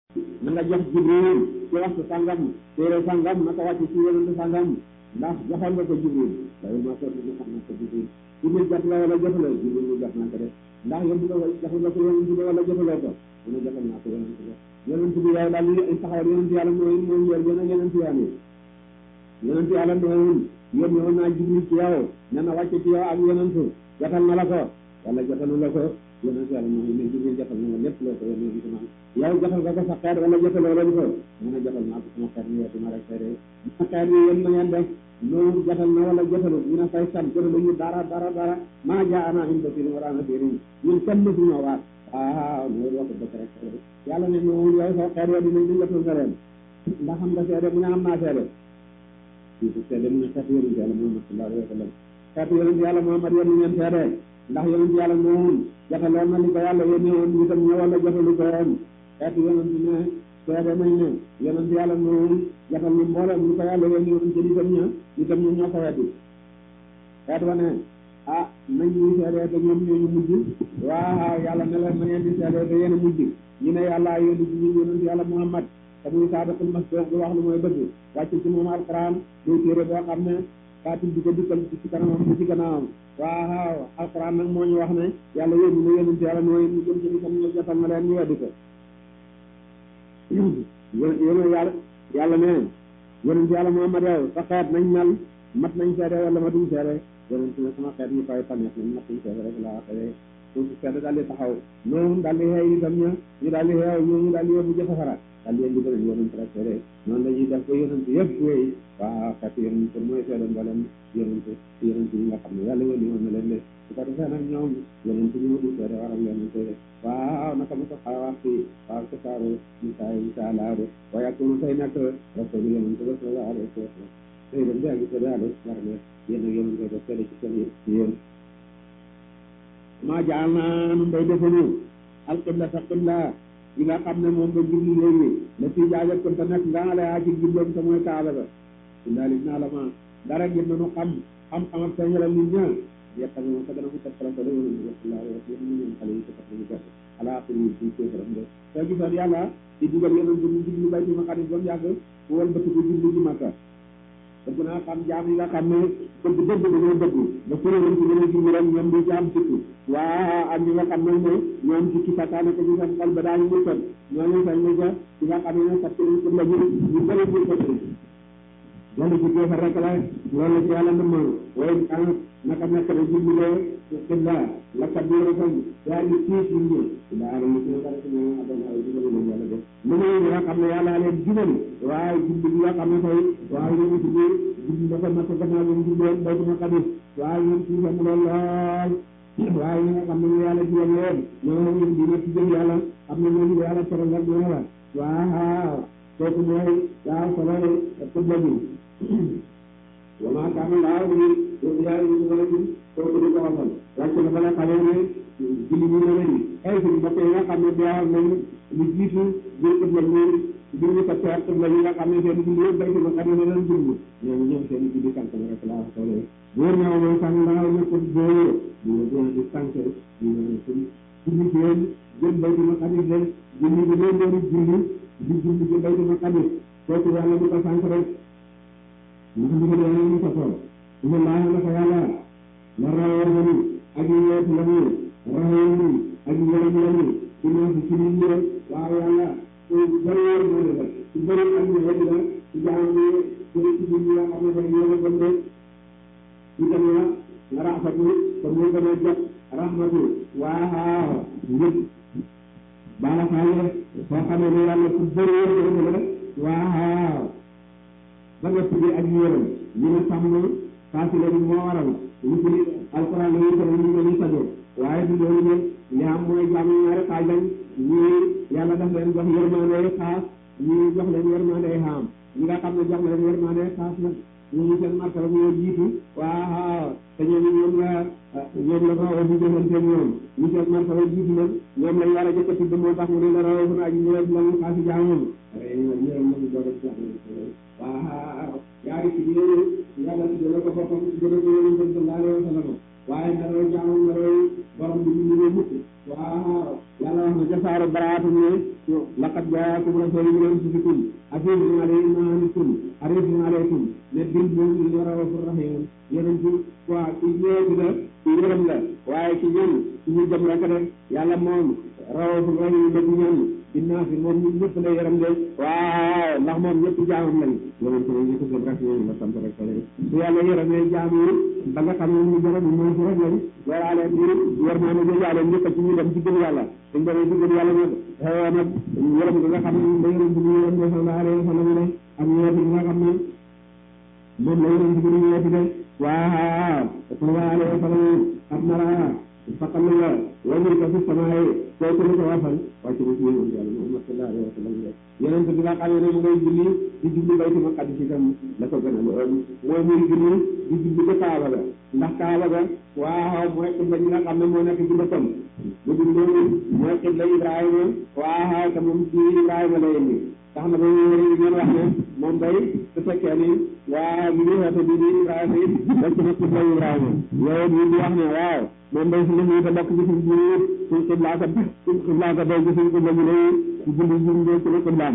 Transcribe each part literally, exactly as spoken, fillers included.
na nga jox Jibril ci waxtu sangam téere sangam naka wàcc ci yonent sangam ndax joxoon nga ko Jibril loolu moo sotti ñu xam na ko Jibril Jibril jot la wala jotuloo Jibril ñu jox naa ko de ndax yéen nga jox nga ko yonent bi wala jotuloo ko mu ne joxal naa ko yonent bi yonent bi yow daal li taxawal yonent yàlla mooy mooy yor gën a yonent yàlla yonent yàlla mooy yéen ñëwoon naa Jibril ci yow nee na wàcc ci yow ak yonent jotal na la ko wala jotalu la ko yonent yàlla mooy ne Jibril jotal na la lépp loo ko yónnee ci man yow jotal nga ko sa xeet wala jotaloo leen ko mu ne jotal naa ko sama xeet ñu wetu ma rek seede ma xeet yi yéen na ngeen def loolu jotal na wala jotalu ñu ne fay san jotalu ñu dara dara dara maa jaa ana in basirin wala nasirin ñun kenn mësu ñoo waat waaw loolu wax dëgg rek yàlla ne moom yow sa xeet wa dinañ ñu jotal nga leen ndax xam nga seede mu ne am naa seede ci seede mu ne xeet yonent yàlla Muhammad sallallahu alayhi wa sallam xeet yonent yàlla Muhammad yéen ngeen seede ndax yonent yàlla moom jotaloon na li ko yàlla yónnee woon ñu tam ñëw wala jotalu ko woon xeetu yonent ne seede nañ ne yonent yàlla moom jotal na mboolem li ko yàlla yónnee woon ci itam ña itam ñu ñoo ko weddi xeet wa ne ah nañ ñuy seede te ñoom ñoo ñu mujj waaw yàlla ne leen na ngeen di seede te yéen a mujj ñu ne yàlla yónni ci ñun yonent yàlla Muhammad te muy saadiqul masduuq di wax lu mooy dëgg wàcc ci moom alquran muy téere boo xam ne kaatil di ko dikkal ci kanamam bu ci gannaawam waaw alquran nag moo ñu wax ne yàlla yónni na yonent yàlla nooy ñu jëm ci itam ñu jotal na leen ñu weddi ko yéen yàlla yàlla ne yonent yàlla Muhammad yow sa xeet nañ mel mat nañ seede wala matuñ seede yonent ne sama xeet ñu koy tànneef nañ mat nañ seede rek laa xëyee suufu seede daal di taxaw noonu daal di xeew itam ña ñu daal di xeew ñoo ñu daal di yóbbu ca safara daal di leen di gën yonent rek seede noonu la ñuy def ko yonent yëpp wéy waaw xeet yonent mooy seede mboolem yonent yonent yi nga xam ne yàlla yónni woon na leen de su ko defee nag ñoom yonent ñu di seede waral leen seede waaw naka ma ko xawaat fii waaw ci saaru Musaa insha Allah de waaye ak mu say nekk rasul yonent ba sallallahu alayhi wa sallam tey dem daa ngi seede alayhi war ne yéen ak yonent def seede ci seen yéen maa jaal naa nun day defañu alqibla sa qibla yi nga xam ne moom nga jublu léegi la fii jaajëf kon te nekk nga nga lay ci jubloom te mooy kaaba ba indaali naa la ma dara ngir nanu xam xam-xam ak feeñalal nit ña yetta moom sa gën a mu tappala ko dawal ñu sallallahu alayhi wa sallam ñu ñeen xale yi ko tax ñu gàtt alaa ko ñu ci kéefaram de soo gisoon yàlla di dugal yeneen bu ñu jublu Baytul Maqdis ba mu yàgg mu wal bëtt ko jublu ci Makka bëgg naa xam jaam yi nga xam ne dëgg dëgg dañoo dëgg ba kuréel ci gën a jublu rek ñoom di ci am sikku waa ak ñi nga xam ne ne ñoom ci ki sakaane ko ci seen xol ba daañu murtal ñooñu sañ na ca ci nga xam ne fat ko la ñu ñu bëri ñu ko loolu ci kéefar rek la loolu ci yàlla ndëmmal waaye kan naka nekk da jublulee xibla la kabiratan yaa ngi tiis ñu ñëw daa ñu ci naka rek ñu adon ay jubal ñu yàlla def mu ne ñi nga xam ne yàlla leen jubal waaye jublu bi nga xam ne tey waaye ñu ci biir jublu dafa nekk gannaaw ñu jubloon Baytul Maqdis waaye ñun ci sam lool lool waaye ñi nga xam ne ñu yàlla jubal leen ñoo ñu dina ci jëm yàlla xam ne ñooñu yàlla teral rek ñu la waaw kooku mooy waaw solo xibla bi wa maa kaana Allaahu liyudhi'a diinakum kooku di ko waxal wàcc na ba nga xamee ne julli ñu ne leen ay suñu mbokk yi nga xam ne deewal nañ lu jiitu biir xibla ñu biir ñu ko teer xibla yi nga xam ne seen julli yëpp Baytul Maqdis ne leen jublu ñoom ñoom seen julli tànk na rek laa xoolee wóor na mooy sànq ndax nekkul boo ñu doon di tànk ñu ne suñ julli ci yéen jël Baytul Maqdis leen julli bi leen doon julli di julli ci Baytul Maqdis kooku yàlla du ko sànq rek ndax ndigal yàlla ñu ko tool su ma laa na ko yàlla la rawar la ni ak yeet la ni rawar ni ak yaram la ni ci ñoo si ci nit ñi rek waaw yàlla su bëri wóor moo de rek su bëri ak ñu wedd la su jaam ñi bëri ci nit ñi nga xam ne dañ yéen a gëm rek itam la nga raxatu kon moo gën a jot rahmatu waaw njëg baala faale soo xamee ne yàlla su bëri wóor la rek waaw ba nga tuddee ak yéeram ñu ne sàmm faasile bi moo waral ñu ci alquran la ñuy tere ñu ngi leen sajoo waaye du loolu ne li am mooy jaam ñaari xaaj lañ ñii yàlla daf leen jox yërmande xaas ñii jox leen yërmande xaam ñi nga xam ne jox leen yërmande xaas nag ñooñu seen martaba ñoo jiitu waaw te ñooñu ñoom la ñoom la rawoo di jëfante ñoom ñu seen martaba jiitu nag ñoom lañ war a jëkk a tudd moo tax mu ne la rawoo fu aji ñëwee la mu xaasi jaamam ñëwam nañu doog a waaw yaari ci biir yàlla ci jëlee ko boppam ci jëlee ko yonent bi sallallahu alayhi wa sallam waaye naroo jaamu naroo borom bi ñu ñëwee mukk waaw yàlla wax na ca saaru Baraatu ne laqad jaakum rasulun min anfusikum azizun alayhi ma anittum harisun alaykum ne bil mu'minina raufur rahim yonent bi waaw ci ñeeti la ci yërëm la waaye ci ñun ci ñu jëm rek de yàlla moom raufur rahim la ci ñun ginnaaw fi moom ñun ñëpp la yërëm de waaw ndax moom ñëpp jaamam lañ yonent bi ñu ko gëm rek ñoom la sant rek la su yàlla yërëmee jaam yi ba nga xam ne ñu jërëm mooy ci rek lañ waraale bi yor naa ne jëjaale ñëpp ci ñu dem ci gëm yàlla suñ demee ci gëm yàlla ñëpp xëy nag yërëm gi nga xam ne da yërëm bi ñu yërëm de sallallahu alayhi wa sallam ne ak ñeeti gi nga xam ne moom la yërëm bi ñu ñeeti de waaw sallallahu alayhi wa sallam ab nara faqal la wajur ko fi samaay kooku la ko waxal wàcc na ci yéen yàlla Muhammad sallallahu alayhi wa sallam yeneen bi nga xam ne mu ngay julli di julli bayti maqdis itam la ko gën a lool mooy muy julli di julli ca Kaaba ga ndax Kaaba ga waaw mooy xibla ñi nga xam ne moo nekk ci bëkkam bu dul loolu mooy xibla Ibrahima waaw te moom ci Ibrahima la indi tax na ba ñu ngeen wax ne moom day su fekkee ni waaw li ñuy woote bii di Ibrahima it rek na xibla Ibrahima yow ñu di wax ne waaw moom day suñu ñu te bokk ci suñ biir suñ xiblaa ko suñ xiblaa ko day ci suñ xibla ñu lay julli jum de ci la xiblaam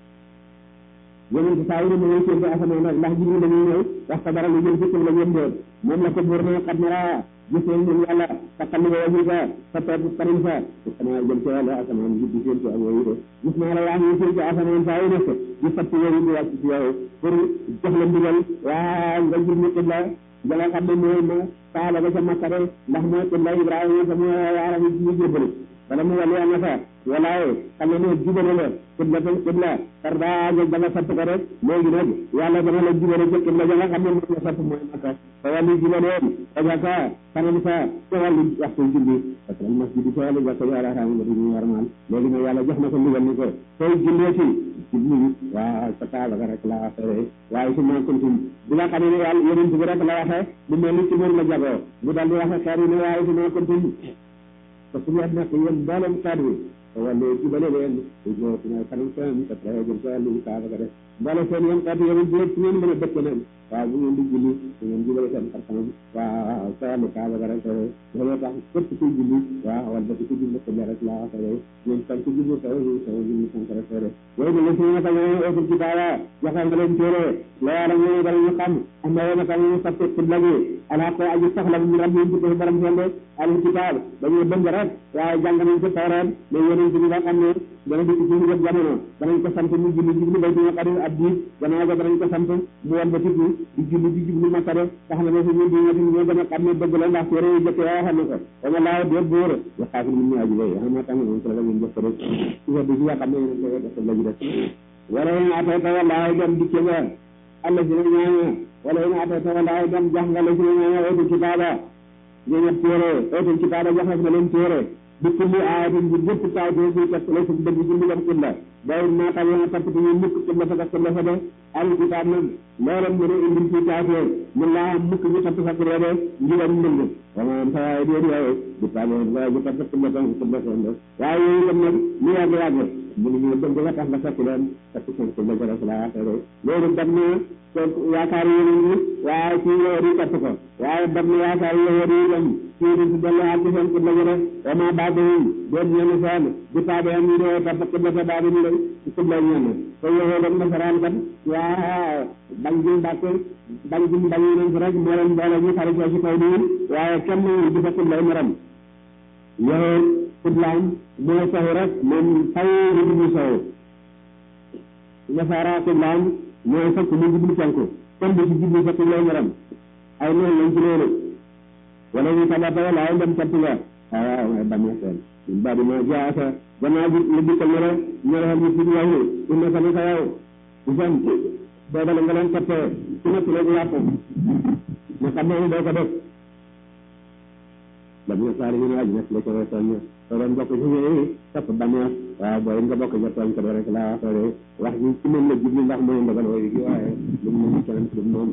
yonent saa yi ne ma ngay séntu asamaan nag ndax jibril dañuy ñëw wax ko dara lu jëm ci xibla ñëm doon moom la ko buur ne xat nara gisee ñun yàlla taxal li nga wàññi ka sa toog karim sa xanaa jëm ci yàlla asamaan ji di séntu ak yooyu de gis naa la yaa ngi séntu asamaan saa yu nekk di fatt yooyu di wàcc ci yow pour jox la ndigal waa nga jur ñu xibla ja nga xam ne mooy ma Kaaba ba ca Makka de ndax mooy xibla Ibrahima sa mooy yaaram yi ñu jébbalu wala mu wàllu yàlla fa walaaye xam ne ne jubale la xibla ta xibla par daa jël da nga satt ko rek léegi nag yàlla dana la jubale ca xibla ja nga xam ne moom la satt mooy Makka te wàllu jubaleen ajaka kanam sa ca wàllu waxtu julli parce que masjid ca wàllu jàkka yàlla xam nga duñu warmaal léegi nag yàlla jox na ko ndigal ni ko sooy jullee ci julli waaw sa Kaaba ga rek la affaire waaye su ma kontum bi nga xam ne yàlla yonent bi rek la waxee mu mel ni ci moom la jagoo mu daal di waxe xeer yi ne waaye su ma kontum te su ngeen nekk yéen mboolem kàddu yi wala jubale leen jo sina kanam seen te traité jëm sa wàllu Kaaba ga def mboole seen yéen kàddu yéen jëpp su ngeen mën a dëkk nag waaw bu ngeen di julli su ngeen jubale seen xar kanam waaw sa wàllu Kaaba ga rek looloo tax képp kuy julli waaw wala ba ku julli ko rek laa waxee ñoom tam ku julli saw saw julli sant rek rek yooyu la su nga tamee ootul ci taala joxe nga leen téere loola ñu dara ñu xam am na yoon tam ñu fàtte ci lagi ala ko aji soxla ñu rab ñu ko borom sende al kitaab dañuy bëgg rek waaye jàng nañ ko tawreet mais yonent bi nga xam ne dana dikk ci ñu jamono danañ ko sant mu julli jublu bay dina xadim ab diit gannaaw ga danañ ko sant mu wal ba tikki di julli di jublu Makka de tax na ba suñu di ñati ñoo gën a xam ne dëgg la ndax téere yu jëkk yoo xam ne ko wama laaw déet bóor wa xaafir min ñu aji bay xama tàng moom la ngeen jëf rek ci wedd bi nga xam ne yéen ko def la ji def wala yéen atay ta wallaahi dem dikke nga alla si na ñaaña wala yéen atay ta wallaahi dem jox nga la si na ñaaña ootul kitaaba ñeñat téere ootul kitaaba jox nga leen téere bi kulli aayatin bi bépp taw bi bi kat la su dëgg ci ndigal xibla day naa tax yoon topp ci ñu mukk xibla fa xibla fa de al kitaab nag loolam mën a indil ci taatee mën laa mukk ñu topp sa xibla de ndigal ndëng wama am sa waaye déet waaye bi taabee waaye ñu topp xibla fa xibla fa de waaye yooyu itam nag lu yàgg yàgg mënu ñu dëgg nga tax nga fekk leen fekk seen xibla fa rek laa xere loolu dem na yaakaar yéen ñi waaye ci yow di topp ko waaye dem na yaakaar yow di dem ci di delluwaat ci seen xibla fa de wama baadoum déet ñenn seen bi taabee ñu dee topp xibla fa baabi ñu lay ci xibla ñenn te yow dem nasaraan kat waaw bañ gi mbàkk bañ gi bañ nañ fi rek moo leen boole ñu xaritoo ci kaw nii waaye kenn di fa xiblay morom yow xiblaam mooy sow rek moom faw di jublu sow nasara xiblaam mooy fekk mu jublu penku kenn du ci jublu sa xiblay morom ay noonu lañ ci loolu wala ñu sabata wala ay dem capp nga waaw mooy bàmmee seen ñun ba di ma jaasa gannaaw bi lu dikkal ne rek ñorexal ñu ci yow inna sa naka yow bu fen boobale nga leen toppee ci nekk léegi yàpp ma xam ne doo ko def la mu saari ñu ne aji nekk la ko tooñ soo doon bokk ci ñëwee topp bànneex waaw booy nga bokk ca tooñ ko do rek laa waxee wax ji ci moom la jubli ndax mooy ndogal wooyu gi waaye lu mu mën keneen lu moom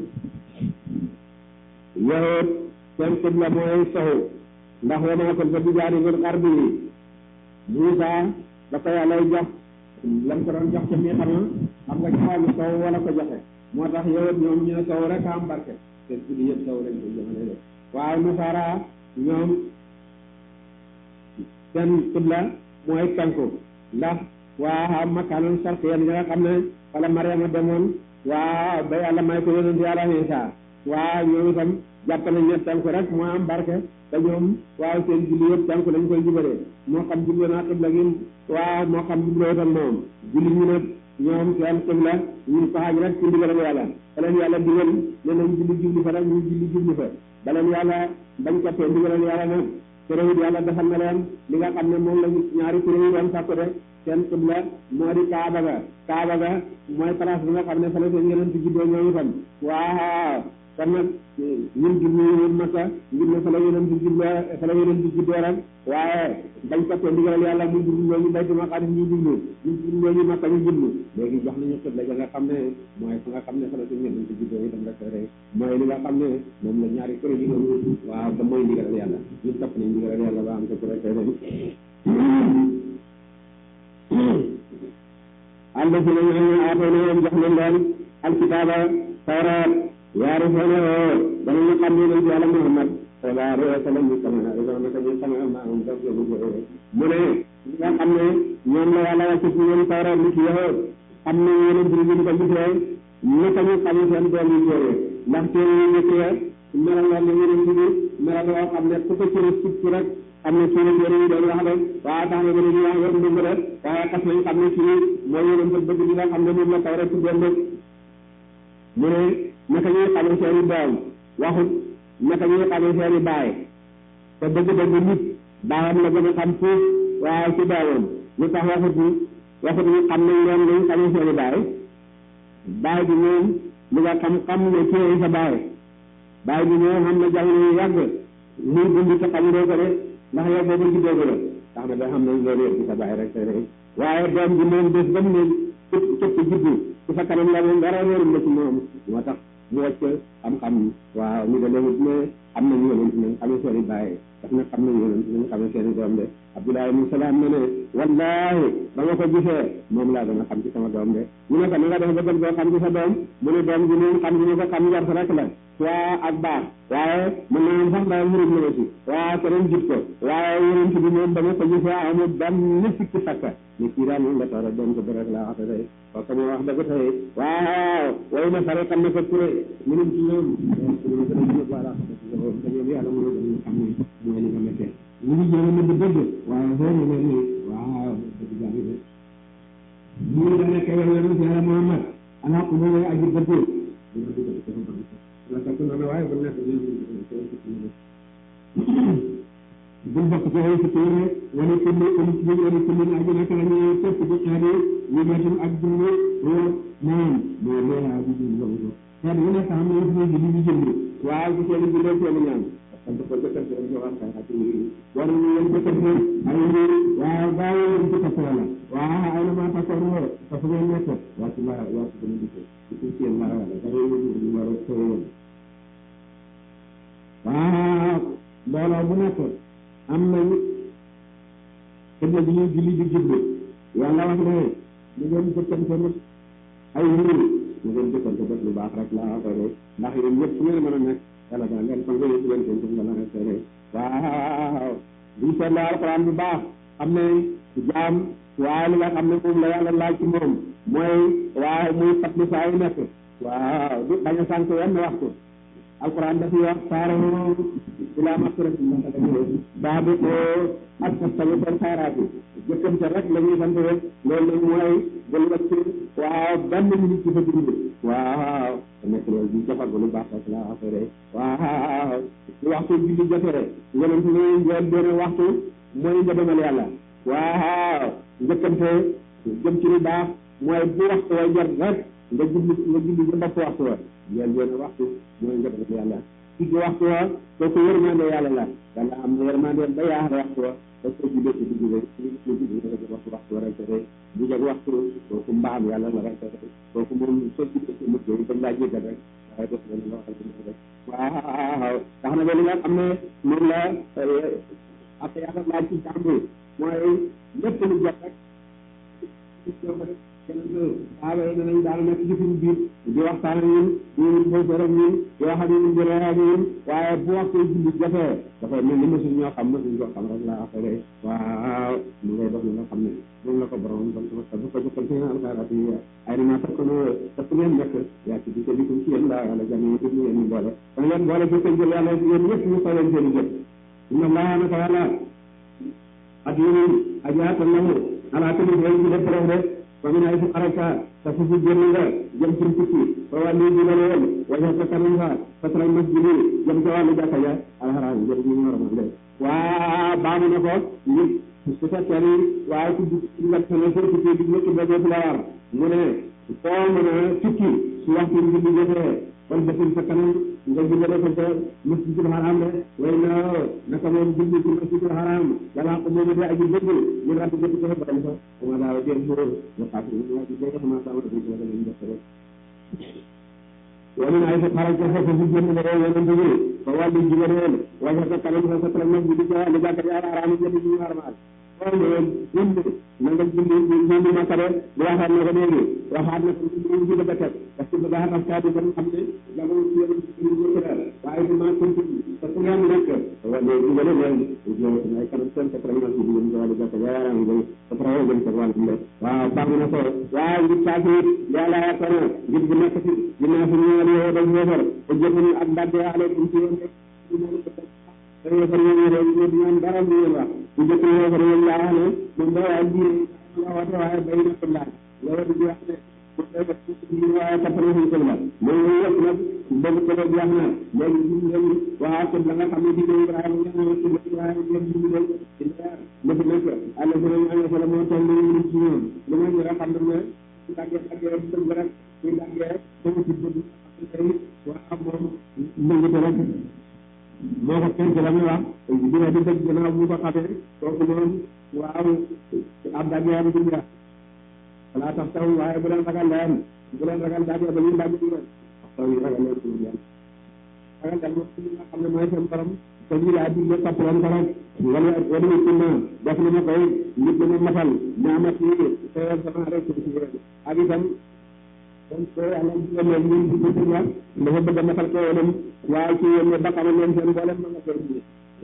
yowut seen xibla mooy sow ndax wamaa kon fa bi jaanibul xarbi Muusa da ko yàlla jox lam ko doon jox ca mii xama xam nga ci wàllu sow wala ko joxe moo tax yowut ñoom ñu ne sow rek am barke seen tuddi yëpp sow rek koy joxale def waaye Nasaara ñoom seen xibla mooy penku ndax waa makkaanul sarq yéen ñi nga xam ne wala Mariama demoon waa ba yàlla may ko yonent yàlla Isa waa ñoom itam jàpp nañ ne penku rek moo am barke te ñoom waaw seen julli yëpp penku lañ koy jubalee moo xam jubloo naa xibla gi waaw moo xam jubloo tam moom julli ñu nag ñoom seen xibla ñu ko xaaj rek ci ndigalal yàlla ba leen yàlla digal ne nañ julli jubli fa rek ñu julli jubli fa ba leen yàlla bañ toppee ndigalal yàlla nag kuréel yàlla defal na leen li nga xam ne moom la ñaari kuréel yi doon sàkku de seen xibla moo di Kaaba ga Kaaba ga mooy place bi nga xam ne fa la seen yeneen ci juddoo ñoom itam waaw kon nag ñun jublu ñun Makka ngir ne fa la yeneen ci juddoo fa la yeneen ci juddoo rek waaye bañ toppee ndigalal yàlla mu jublu loo ñu Baytul Maqdis ñu jublu ñu jublu loo ñu Makka ñu jublu léegi jox nañu xibla ja nga xam ne mooy fa nga xam ne fa la seen yeneen ci juddoo itam rek rek mooy li nga xam ne moom la ñaari kuréel yi doon waaw te mooy ndigalal yàlla ñu topp nañ ndigalal yàlla ba am ko rek rek allazina ñooñu aataynahum jox nañ leen alkitaaba tawraat yaarifuunahu danañu xam ne nañ ci yàlla Muhammad sallallahu alayhi wa sallam kama ya'rifuuna naka ñu xamee maahum mu ne ñi nga xam ne ñoom la yàlla wàcce ci ñoom tawraat li ci yow xam ne yeneen bi ñu ko gisee naka ñu xam seen doom yi jóoree ndax seen ñu nekk ya melal woon na yeneen bi melal yoo xam ne ku ko cëri sukk rek xam ne kii yéen ñi doon wax rek waaye tax na ñu wax yoon dëgg rek waaye xas nañ xam ne kii mooy yeneen bëgg bëgg li nga xam ne moom la taw rek ci doon rek mu ne naka ñuy xamee seen i doom waxut naka ñuy xamee seen i baay te dëgg-dëgg nit baayam la gën a xam fuuf waaye ci doomam lu tax waxut ni waxut ni xam nañ leen lañ xamee seen i baay baay bi moom li nga xam xam ne kii sa baay baay bi moom xam na jamono yu yàgg muy dund te xam doo ko de ndax yow boobu ci doogu la tax na ba xam nañ loolu yëpp ci sa baay rek rek waaye doom bi moom bés ba mu ne cëpp cëpp juddu ci sa kanam la moom dara wóorul la ci moom moo tax mu wàcc xam-xam waaw ñu de léegi ne xam nañu yonent nañ xamee seen i baay daf na xam nañu yonent nañ xamee seen i doom de Abdoulaye ibn Salaam ne ne wallaahi ba nga ko gisee moom laa gën a xam ci sama doom de ñu ne ko na nga def ba gën koo xam ci sa doom mu ne doom bi moom xam ñu ko xam njort rek la waa ak baax waaye mën naa am sax daal murid la aussi waa keneen jit ko waaye yonent bi moom ba nga ko gisee amul benn sikki sakka ni kii daal moom la toora doon ko bërek laa waxte tey kooku moo wax dëgg tey waaw way na fare xam ne ko kuré mënum ci ñoom ñu gën a jël wala te ñoom yàlla mën a gën a xam ne mooy li nga nekkee ñu ngi jéem a nëbb dëgg waaye xoolu leen ni waaw dëgg jàngi de ñu da nekk yow yonent yàlla Muhammad ala ko mooy aji dëgg la takk noonu waaye bu nekk bul bokk ci ay fitére wala kulli kulli ci wala kulli aji nekk la ñuy topp ci xeeti ñu metum ak dund moom moo leena bi dund loolu xeet yu nekk xam ne ñu di di jënd waaw ci seen jullee seen ñaan parce que ko jëkkal ci ñu wax ak ni waru ñu leen jëkkal ni ay ni waaw gaaw leen ci topp wala waaw ay na ma takkoon wo parce que nekk wa ci la wa ci ñu ci ci ci la wala da ñu ñu waro ko waaw mbooloo bu nekk am nañu xibla bi ñuy julli di jublu yàlla wax ne ñu ngeen jëkkante nag ay mbir ñu ngeen jëkkante def lu baax rek laa ko de ndax yéen ñëpp fu ngeen mën a nekk yàlla dana leen fa ngeen leen seen jëm la rek de waaw buñ seetloo alxuraan bu baax xam ne jaam waaye li nga xam ne moom la yàlla laaj ci moom mooy waaw muy fatlu saa yu nekk waaw du bañ a sànq wenn waxtu alquran dafay wax saaro ila masrati baa bi ko ak tastabiqul xayraat yi jëkkante rek la ñuy sant rek loolu nag mooy bul wàcc waaw benn minute ci sa dund waaw te nekk loolu di jafal ba lu baax rek laa waxee rek waaw lu waxtu julli jotee rek yonent ni njël benn waxtu mooy nga demal yàlla waaw njëkkante jëm ci lu baax mooy bu waxtu way jot rek nga julli nga julli ba ndopp waxtu wa njël benn waxtu mooy nga demal yàlla ci waxtu wa kooku yërmande yàlla la yàlla am na yërmande ba yaakaar waxtu wa parce que julli ci digg rek ci digg rek waxtu waxtu rek rek bu jeg waxtu kooku mbaam yàlla la rek kooku moom soo ci ci mujj yi dañ laa jéggal rek waaye def na loo xam ne rek waaw tax na ba li nga xam ne moom la ak yàlla laaj ci jàmbur mooy lépp lu jot rek saaba yi danañ daal nekk ci suñu biir di waxtaan ak ñun di bëgër ak ñun di wax ak ñun di reer ak ñun waaye bu waxtu julli jotee dafay mel ni mosuñ ñoo xam mosuñ koo xam rek laa waxee waaw mu ngay dox li nga xam ne moom la ko borom sant ba bu ko jëkkal ci alxarat yi ay na maa fekk no fekk ngeen nekk yaa ci di ko dikum ci yéen laa yàlla jàmm yi ñu yéen ñu boole kon leen boole jëkk jël yàlla yéen ñëpp ñu ko leen seen i jëf inna allaha naka yàlla ak yéen ajaata lahu ala tamit way ci def borom rek fa min ay fu xaraka te fu génn nga jëm ci tukki fa wàllu ji la leen waja sa kanam fa fatral masjidi jëm ca wàllu jàkka ja alxaraam jëm ñu war a mën de waa baamu na ko nit su fekkee ni waaye ci ci nga xamne so tukki di nekk ba dootu la war mu ne foo mën a tukki su waxtu bi di jotee kon defin sa kanam nga jëndee ko ca masjidul haram de way na naka moom julli ci masjidul haram yàlla ko moom de aji dëgg ñu ràdd jëpp ko ba fa ma daaw jël ko ñu xaatu ñu ci day xama sa wala ci la ñu def rek wala ay fa xaral ko fa fu jënd la wala ñu ngi fa wàllu jigéen wala sa kanam sa sa masjid di ca wàllu jàkka ya haram jënd ñu harmal kon julli na nga julli julli ma kare bu waxaat na ko léegi waxaat na ko ñu ci bëgg a teg parce que bëgg a xam kaatu ba xam ne jamono ci yéen ci ñu ko dara waaye du ma ko ci parce que ngeen nekk wala ñu wala leen ñu ay kanam seen ko ma ci ñu wala jàkka ya yaram ngi ko trawo gën ko wala ñu waaw baax na ko waaw ngi taati yàlla ya ko ngi bu nekk ci dina fi ñu wala dañ ñëfar ko jëfal ak ndàdde alaykum ci yéen tey jii dañuy ñëw ñu ñaan dara lu ñuy wax bu njëkk a ñëw rek laa xam ne moom da waa lii nga woote waaye bay na ko laaj loolu di wax ne bu dee ba ci biir waaye toppatoo suñu kër la loolu yëpp nag bëgg ko doon wax na léegi ñu ngi waa kër la nga xam ne di ko Ibrahima ñu ngi ci biir waaye ñu ngi ci biir ci leer lu fi nekk àll bi ñu ngi fa moo toll nii ñu ci ñoom lu ma ñu xam ne su tàggee tàggee dëgg rek suy tàggee dëgg ci dëgg tey waa moom mëngate rek moo ko kenn ci la muy wax dina di dëgg gannaaw bu ko xamee kooku moom waaw ab daggeem du jeex wala tax taw waaye bu leen ragal leen bu leen ragal daggee ba ñu dagg di leen tax taw yi ragal leen suñu yàlla ragal leen moom ci nga xam ne mooy seen borom te ñu laa digle topp leen ko rek wala wala ñu ci naan def li ma koy nit dina matal ñaamat yi teyal sama rek ci yéen ak itam kon ko yàlla digal leen ñun di ko wax dafa bëgg a matal ko yoonam waaye ci yéen ne ba xamal leen seen mboolem ma nga koy ji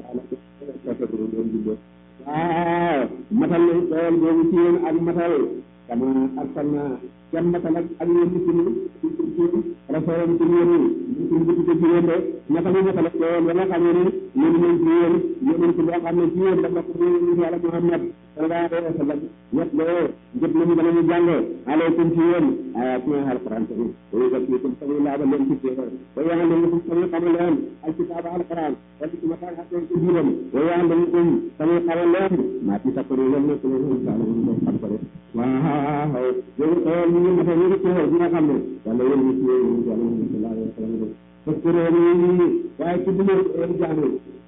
waaw matal leen tool boobu ci yéen ak matal kama arsalna kenn matal ak ak yéen ci ci ci rasolam ci yéen ñu ci ci ci yéen de naka ñu matal tool wala xam ne ñu ñu ci yéen yéen ci loo xam ne ci yéen dafa ko ñu yàlla Muhammad sallallahu alayhi wa sallam ñet lo jëp nañu dana ñu jàng alaykum ci yéen ayat ñu alquran ci ñu ko ci sama la ba leen ci téere wa ya leen ci sama xamal leen al kitab alquran wala ci mata ak ci diiram wa ya leen ci sama xamal leen ma ci takku leen ne ko ñu xam ko waaw yow xool ñu mata ñu ci xool nga xam ne wala yéen ñu ci yéen yàlla sallallahu alayhi wa sallam parce que ñu waaye ci bu ñu jàng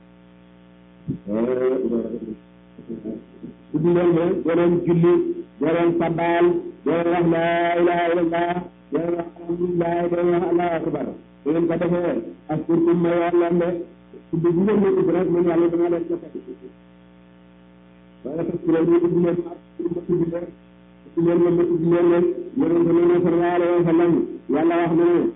tuddi leen ne doo leen julli doo leen sabbaal doo leen wax laa ilaha illallah doo leen wax alhamdulillah doo leen wax allahu akbar bu ngeen ko defee askurkum ma yoon leen de tuddi bu ngeen ma tudd rek man yàlla dama leen joxe waaye parce que loolu ñu tuddi leen ma tuddi leen tuddi leen ma tuddi leen leen yonent bi ne sallallahu alayhi wa sallam yàlla wax na ne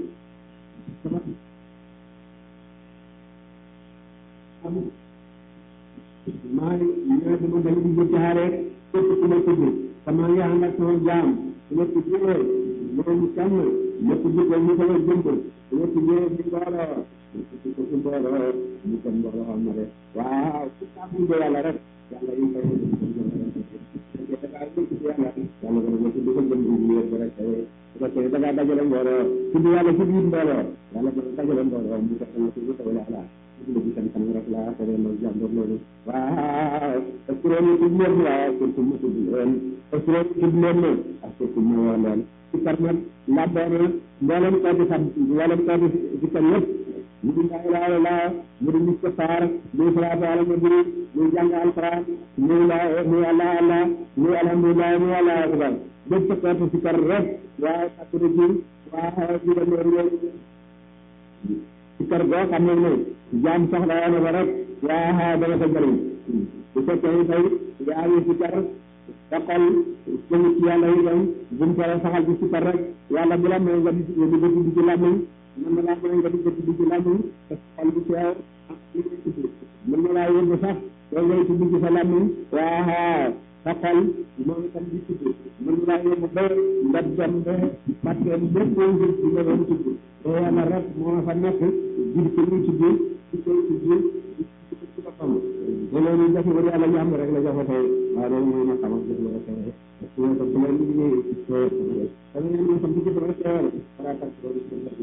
maa ngi ñëw dama dañu di jëccaare képp ku ma tudd te maa ngi ànd ak sama jaam su ma tuddee moom kenn ma tudd ko ñu sama jëmb su ma tuddee di mbooloo su ko si mbooloo ñu ko mbooloo xam na de waaw su kaa tuddee yàlla rek yàlla yi koy dangaa tudd yàlla yàlla ko ma tudd ko jëmb bi yëpp rek su ko tey dangaa dajale mbooloo tudd yàlla ci biir mbooloo yàlla ko dajale mbooloo mu ko sama tudd ko wala ala tudd bi tam tam rek laa ko leen jàmbur loolu waaw parce que loolu tudd leen waaw surtout mu tudd leen parce que loolu tudd leen na ak surtout mu woo leen ci kar nag labboona mboolem ko di xam mboolem ko di ci kan yëpp ñu di laa ilaaha illallaah ñu di istighfaar ñu salaatu ala nabi ñu jàng alquran ñu la ñu allah allah ñu alhamdulillah ñu allah akbar bépp ko ci kar rek waaw ak ci waaw ci la loolu ci kër goo xam ne ne jaam soxla woon ba rek waa dana ko jëriñ bu fekkee tey yaa ngi ci kër te xol jëm ci yàlla itam bu mu tere saxal ci sikkar rek yàlla bu la may nga di nga di ko tudd ci làmmiñ mën na laa may nga di ko tudd ci làmmiñ te xol bu teew ak li ngay tudd mën na laa yóbbu sax loolu ngay tudd ci sa làmmiñ waaw sa xol moom itam di tudd mën na laa yóbbu ba nga dem ba fàttee lépp loo ngir di nga doon tudd te yàlla rek moo fa nekk jir ko muy tudd di koy tudd ci boppam te loolu jafe ba yàlla jàmm rek la jafe tey waaw loolu mooy ma xamal jëf la rek parce que ko lay liggéey dama ngeen ñu xam ci jëf rek teewal para tak loolu ci la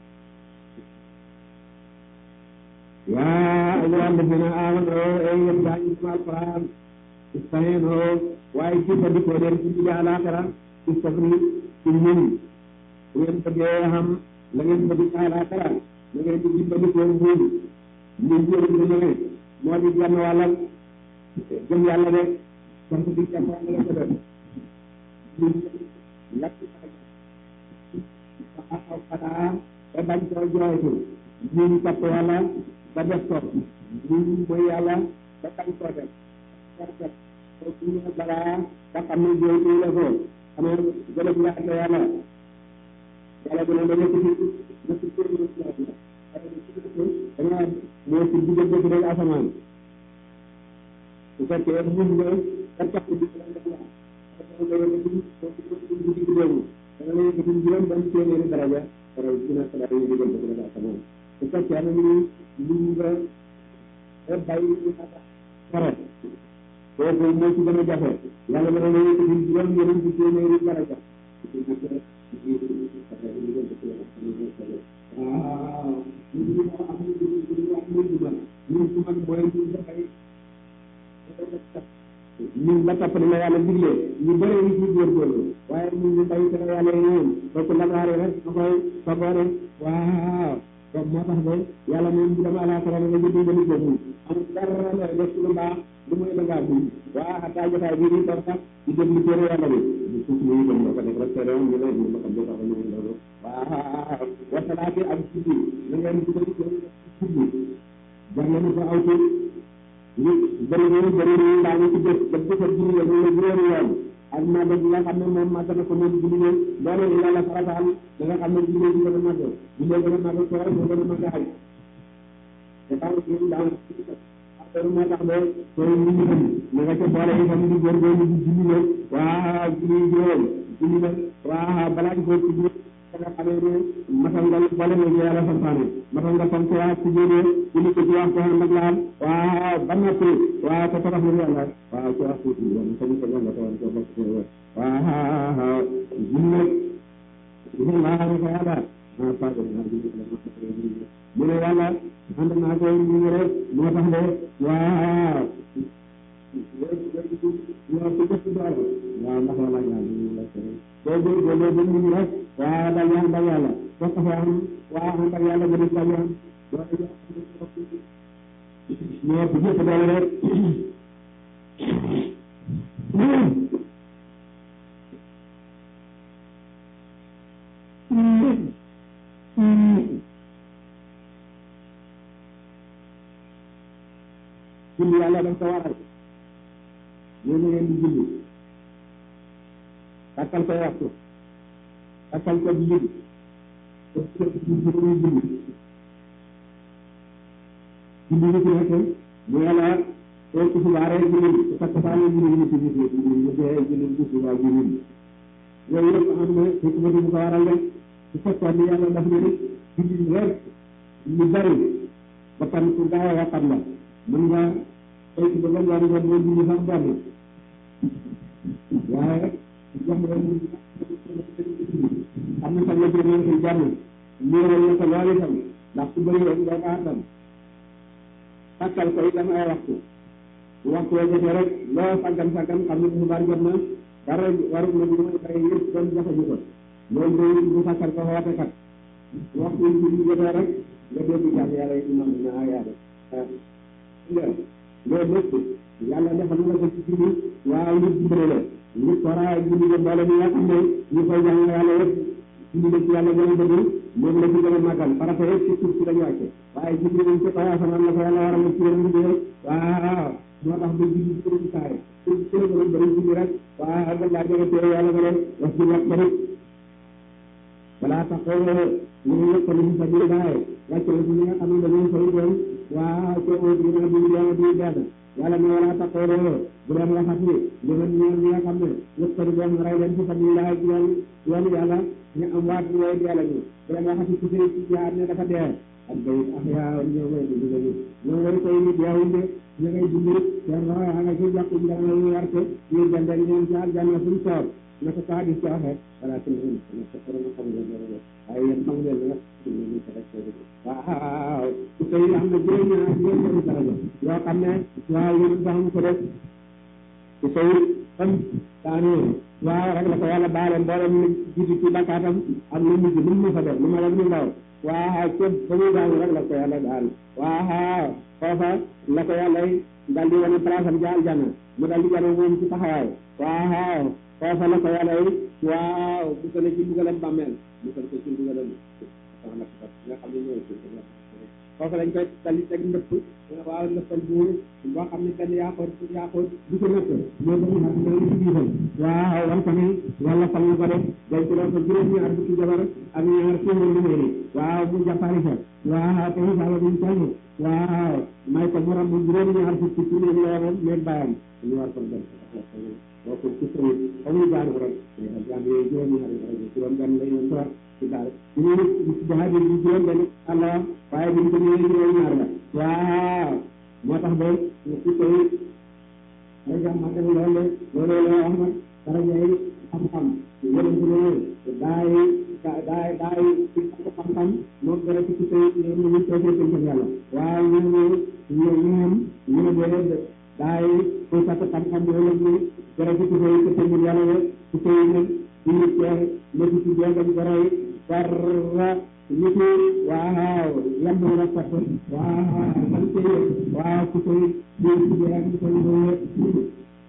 yaa ayyuha alladina amanu ay yéen gaa ñu sama alquran istahiinu waaye jëfandikoo leen ci biir àllaaxira ci sabri ci muñ bu ngeen bëggee xam la ngeen bëgg ci àllaaxira la ngeen di jëfandikoo muñ muñ jëriñ la ñëwee moo di genn wàllal gëm yàlla de sant di jàpp wàll la ko def muñ lakk aw xanaa ba bañ koo jooytu muñ topp yàlla ba def ko muñ mooy yàlla ba bañ koo def def ko ñu balaa ba xam ne jooytu la ko xanaa gëlëb nga àtte yàlla yàlla dina la nekk ci nekk ci danga moo ci diggante bi rek asamaan su fekkee muñ nga ka capp di la nga wax nga yëkkati ko digg doomu danga la yëkkati juróom benn téeméeri daraja dara dina ko daal di diggante bi rek asamaan su fekkee na ni muñ nga ba bàyyi ñu xare kooku moo ci gën a jafe yàlla dana la yëkkati juróom yeneen ci téeméeri daraja waaw ñu ngi ko am ñu ngi wax muy dugal ñun su mag mooy ñu dafay ñun la topp la yàlla digle ñu bëri ñu ci góorgóorlu waaye ñun ñu bàyyi tere yàlla yi ñoom kooku lagaare rek nga koy fagoore waaw donc moo tax ba yàlla moom bi dama àllaa sara nga jëndi nga liggéey muñ amul dara looy def ci lu baax lu muy da ngaa muñ waa xataa jotaay bii di toog sax di déglu téere yàlla bi ñu suuf ñu dem la ko def rek tere ñu lay ñu la xam jotax ñu loolu waaw wasalaati ak suddi na ngeen dugal ci suddi jàng na ko aw tur ñu bëri ñu bëri ñu daañu ci def ba defar julli la ñu juróomi yoon ak màgg bi nga xam ne moom màgg na ko moom julli ne loolu yàlla farataal da nga xam ne julli bi gën a màgg julli gën a màgg sooy moo gën a màgg ay te taw ñu daan affaire moo tax ba sooy ñu ñu dem na nga ca boole itam di góorgóorlu di julli ne waaw julli juróom julli ne waaw balaa ñu koy julli da nga xamee ne matal nga boole na ñu yàlla santaane matal nga sant waa ci jéene julli ko ci wax ko nag laal waaw ba noppi waaw te tabax na yàlla waaw ci wax tuuti woon sañu ko nga ko woon ko bokk ko waaw julli nag julli laa ne ko yàlla ah pardon mu ne yàlla ànd naa ko ñu rek moo tax de waaw ñoo ko jëf doole waaw ndax wala ñaan ñu la ko boo boo boo boo ñu rek waaw da ñaan da yàlla fokk fa am waaw ànd ak yàlla gën a da ñaan ñoo ko jëf doole rek julli yàlla daf ko waral yéen a ngeen di julli takkal koy waxtu takkal ko di julli ko julli julli julli julli ci nekk bu yàlla soo ci subaaree julli su takk saane julli ñu ci julli julli ñu dee julli ci subaa julli yooyu yëpp am na xikma bu ko waral rek su fekkoon ni yàlla daf ne julli rek ñu bari ba tam ku gaaw a xam la mën nga tey ci bëgg nga doon doon julli sax benn waaye jàmm rek am na sax la jëlee ci jàmm ñëwal na ko loolu itam ndax su bëri rek doo ko àttan takkal ko itam ay waxtu bu waxtu woo jotee rek loo sàggan sàggan xam ne xibaar jot na dara warul na ñu bay yëpp doon jafe-jafe ko loolu day bu sàkkal ko woote kat waxtu yi ñu jotee rek nga dégg jàmm yàlla yi imam dina ay yàlla loolu lépp yàlla defal na ko ci julli waaw nit dimbale la nit koraa julli la boole bi nga xam ne ñu koy jàng yàlla yëpp julli la ci yàlla gën a bëgg moom la ci gën a màggal farata yëpp ci suuf si lañu wàcce waaye julli nañ ci kaw asamaan la ko yàlla waral ci yéen liggéey waaw moo tax ba julli ci ci saay ci ci la gën a bëri julli rek waa nga laa jóge téere yàlla nga leen wax ci wax tamit balaa taxoo ñu ngi yëpp tamit sa biir baaye wàcc na ci ñi nga xam ne dañuy fay doon waa ci au dina bi yàlla bi benn yàlla ne walaa taxoo bu leen waxat ni li nga ñeen ñi nga xam ne yëpp tamit doon rey leen ci sa biir laay ci yoon yoon yàlla ñu am waat ñu woy yàlla ñu bu leen waxati ci sëy ci jaar ne dafa dee ak bay ak yaa ñoo ngay dund lañu ñoo ngay koy nit yaawuñ de ñu ngay dund seen loxo yaa nga ci jàpp dana ñu warte ñuy dendal ñeen ci aljanna suñ soob na ko kaa di ci waxee wala ci ñu na ko ko na xam nga jërë waaye yéen xam ngeen nag ci ñu ko rek waaw ci tey am na juróom ñaar juróom ñaari daraja yoo xam ne waaw yéen sax mu ko def ci tey tam daane waaw rek la ko yàlla baale mboolem li jiitu ci bakkaatam ak lu mujj lu mu fa def lu ma def lu ndaw waaw képp ba muy daanu rek la ko yàlla daal waaw foofa la ko yàlla daal di wane place am ja aljanna mu daal di jano moom ci taxawaay waaw foofa la ko yàlla waaw bu ko ne ci mbugalam bàmmeel bu ko ci mbugalam wax na ko nga xam ne ñooy foofa lañ koy dal di teg ndëpp waaw ndëppal buur boo xam ne benn yaa ko yaa ko du ko nëpp moo ba ñu xam ne ci biiram waaw wan ko ni wala fal na ko def day ci loo ko juróom ñaar fukki jabar ak ñaar téeméer lu méeri waaw mu jàppari sa waaw te isaala duñ toll waaw may ko mu ram juróom ñaar fukki ci leen loolu leen bàyyam ñu war ko dem boo ko ci sëy fa muy daanu rek jam yooyu juróom ñaar juróom benn lay leen door ci daal ñu jaxabi bi juróom benn allah waaye bi ñu ko ñëwee juróom ñaar la waaw moo tax ba ci sëy ay jàmmate loolu loolu la wax nag daraja yi xam-xam yéen ci ne daay daay daay ci xam-xam moom dara ci sëy ñu ñu toogee ci yàlla waaw ñu ñu ñu ñoom ñu ne dee daay ko sakk xam-xam loolu ñu dara ci sëy ci sëy yàlla ci sëy nag ci nit nekk ci jeegam dara dara nit waaw lamb na sax waaw man ci waaw ci sëy ci ci jeegam ci sëy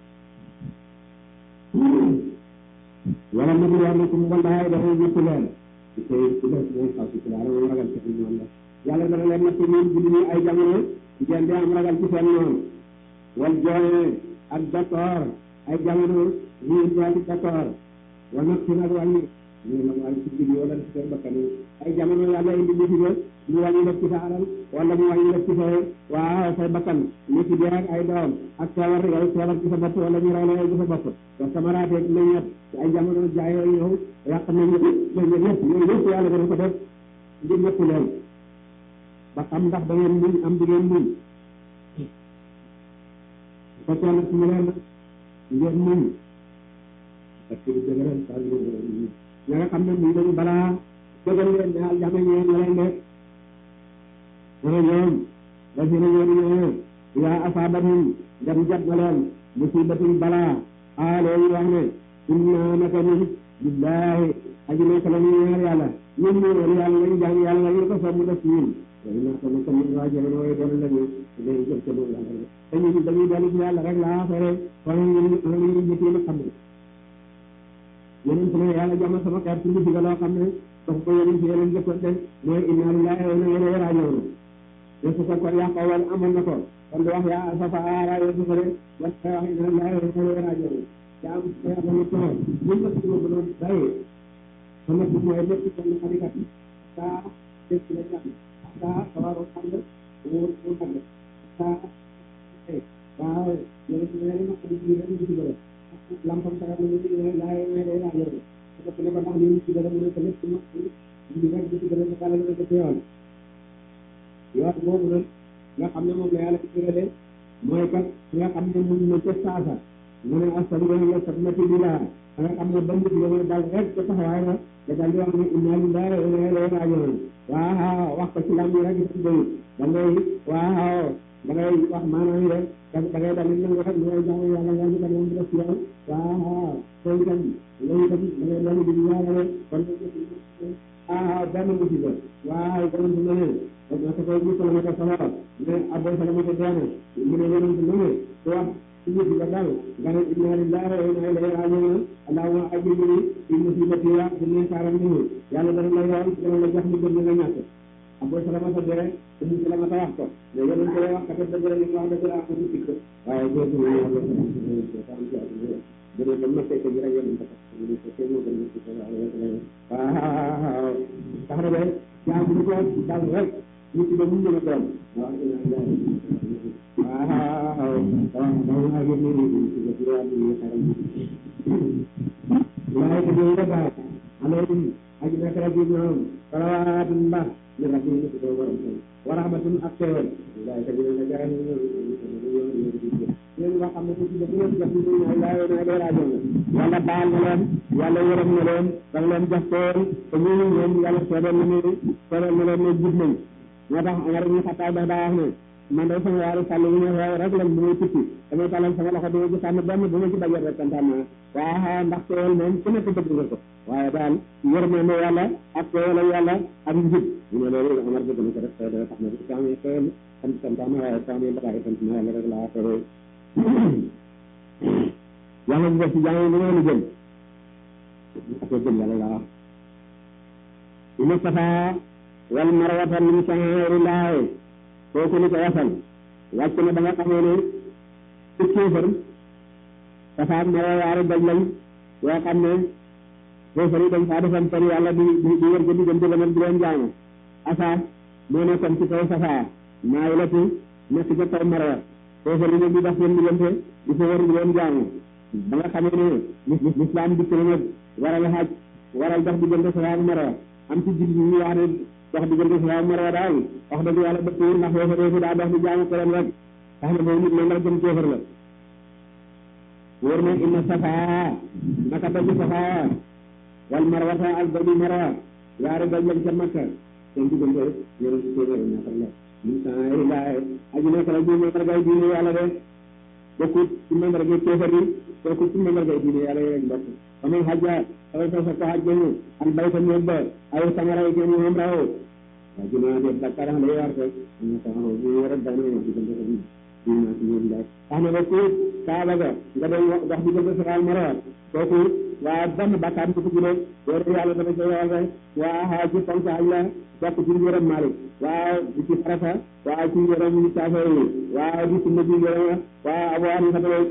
wala mu war na ko wallahi dafa ñëpp leen ci tey ci def mo xaw ci la wala ragal ci ñu la yàlla dana leen natt ñu di ñu ay jamono ngeen di am ragal ci seen noonu wal jooye ak d'accord ay jamono ñu ñaati d'accord wala nag ci nag wàññi ñu la wàññi ci digg wala ci seen bakkan ay jamono yàlla indi ñu digal ñu wàññi def ci sa alal wala mu wàññi def ci sa waaw say bakkan ñu ci dee ak ay doom ak feebar yow feebar ci sa bopp wala ñu rey la yow ci sa bopp te samaraate nañ ñett ay jamono jaay yooyu yow yàq nañu nañu ñëpp yooyu yëpp yàlla dana ko def ngir ñëpp leen ba xam ndax da ngeen muñ am di ngeen muñ ko toll ci leen ngeen muñ parce que dëgëral sa ñi nga xam ne muy dañu balaa jógal leen daal jame ñeen la leen def dana ñoom da si na ñoom ñoo yaa asaabatum dem jot na leen musibatum balaa xaaloo ñu wax ne inna naka ñun billahi aji nekk la ñu ñaar yàlla ñun ñu wër yàlla lañ jàng yàlla ñu ko soog mu def ci ñun way naka naka ñun waa jëlee nooy doon lañu day jëm ca loolu yàlla te ñun dañuy dellu ci yàlla rek laa fere kon ñun ñu jëkkee na xam ne yeneen su ne yàlla jàmm sama xeet ci ndigal loo xam ne dafa ko yeneen ci yeneen jëkkoon de mooy inna lillahi wa inna ilayhi raaji'uun ne su ko kon yàqoo wala amoon na ko kon di wax yaa asafa ara yo su ko de wax wax inna lillahi wa inna ilayhi raaji'uun yaa am sa yàlla ñu toog ñu ko ci bëgg doon bàyyi sama ci mooy lépp ci ñu xalikat saa def ci la jàmm saa sawaru xam nga wóor wóor xam nga saa waaw yéen ci yeneen ma xam ci yeneen ci bëgg lampam taxaw na ñu ne laay may day laa yor ko ko ne ko ndax ñu ci dara mu ne ko lépp ma ñu rek ci dara ko xala ko ci yoon yoon boobu nag nga xam ne moom la yàlla ci tërale mooy kat nga xam ne muñ na ca saasa mu ne astaghfirullah sabnati billah nga xam ne ba nit yow dal rek ca taxawaay la da dal di wax ne inna lillahi wa inna ilayhi raaji'uun waaw wax ko ci lam rek ci doy da ngay waaw da ngay wax maanaam rek da ngay dal ni nga xam ne yow jaamu yàlla nga ñu ko moom def ci yow waaw koy tam lay tam da ngay dal di ñaanal kon ah benn musiba waaw kon su ma nee na ko koy gis la ma ko sala mais abo sala ma ko deena mu ne yonent mu ne ko wax ci musiba dal nga ne inna lillahi wa inna ilayhi raaji'uun allahumma ajirni fi musibati wa fi karam ni yàlla dana la yoon dana la jox li gën nga ñàkk Abu Salamata dee Umu Salamata wax ko mais yéen ko wax kat dëgg la li wax dëgg la ko ci ko waaye do ko ñu wax dëgg la ma fekk gi rek yéen ko ñu ko seen mo gën ci ko waaw tax na be yaa bu ko dal rek ñu ci ba mu ñu doon waaw waaw waaw na ngi ni ni ci ko ya ni xaram waaye ko do ba alaykum ajina kala ji ñoom salawatun ba li rabbi ni ko borom wa rahmatun ak teewal waaye ko dina gaay ñu ñu wax am na ko ci def ñu def ñu ay la na ay rajo yàlla baal na leen yàlla yërëm na leen da leen jox tool te ñu ñoom yàlla seedal na ni seedal na leen ne jub nañ moo tax Omar ñu xataa daf daa wax ne man de sama yaari sàll yi ñu xew rek lañ bu may tukki damay talal sama loxo dama ci sànn benn bu ma ci dajal rek kontaan naa waaw ndax teewal moom ku nekk bëgg nga ko waaye daal yërmande yàlla ak teewal yàlla ak njub ñu ne loolu Omar bëgg na ko def da tax na bu ci amee teewal sant sant na waaye saa mi bagaay sant na yàlla rek laa xere yàlla bu def ci jàng li ngeen jëm ko jëm yàlla laa wax ina safa wal marwata min sha'airillah kooku ni ko wasal wàcc na ba nga xamee ne ci kéefar safa ak marwa yaari daj lañ yoo xam ne kéefar yi dañ faa defan per yàlla di di wër ga diggante ba nag di leen jaamu asa moo nekkoon ci kaw safa maay lati nekk ca kaw marwa kéefar yi nag di dox seen diggante di fa wër di leen jaamu ba nga xamee ne lislaam dikk na nag waral xaaj waral dox diggante safa ak marwa am ci jullit ñi wax ne dox diggante safa ak marwa daal wax dëgg yàlla dëkk wur ndax kéefar yi daa dox di jaamu ko leen rek tax na boobu nit na ndax jëm kéefar la wóor na inna safa naka daj safa wal marwata ak daju marwa yaari daj lañ ca Makka seen diggante ñeneen ci téeméeri ñaata la min sha'airillah aji nekk la ji mandargay diine yàlla de bokkut ci mandargay kéefar yi bokkut ci mandargay diine yàlla yi rek mbokk faman hajja away fa sa ko hajjanu al bayta ñëw ba ay samara yi kenn moom raw waa junaa de bakkara lay war ko ñu ko ñu war a dana diggante ko di na ci ñoom daal tax na ba ku kaaba ga nga doon dox diggante Safa ak Marwa kooku waa benn bakkaar bu ko jëlee loolu yàlla dafa koy waxal rek waa xaaji fonk aj la bokk ci ngërëm Malik waaw di ci farata waaw ci ngërëm ñu caafee yi waaw di sunna ci ngërëm waaw Abu Hanifa tamit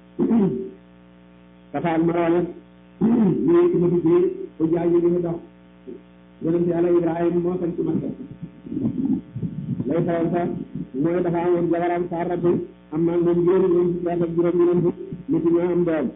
Safa ak Marwa nag lii ci mati ci ku jaay yi ñu dox yonent yàlla Ibrahima moo sañ ci Makka lay tawal sax mooy dafa amoon jabaram Saara bi am naa moom juróomi ñoom ci ak juróom ñeneen fukk nit ñoo am doom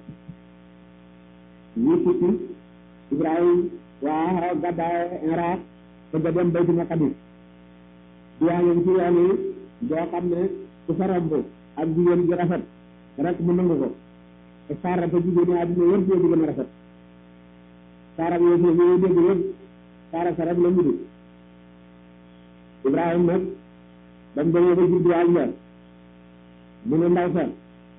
ñu tukki Ibrahima waa gàddaay Iraq bëgg a dem Baytul Maqdis yaa ngeen ci yoon yi boo xam ne ku fa romb ak jigéen ji rafet rek mu nangu ko te Saara te jigéen ñi àddina yëpp ñoo ci gën a rafet Saara bi yëpp ñoo dégg yëpp Saara sa rek la mu dugg Ibrahima nag ba mu demee ba judduwaat la mu ne ndaw sa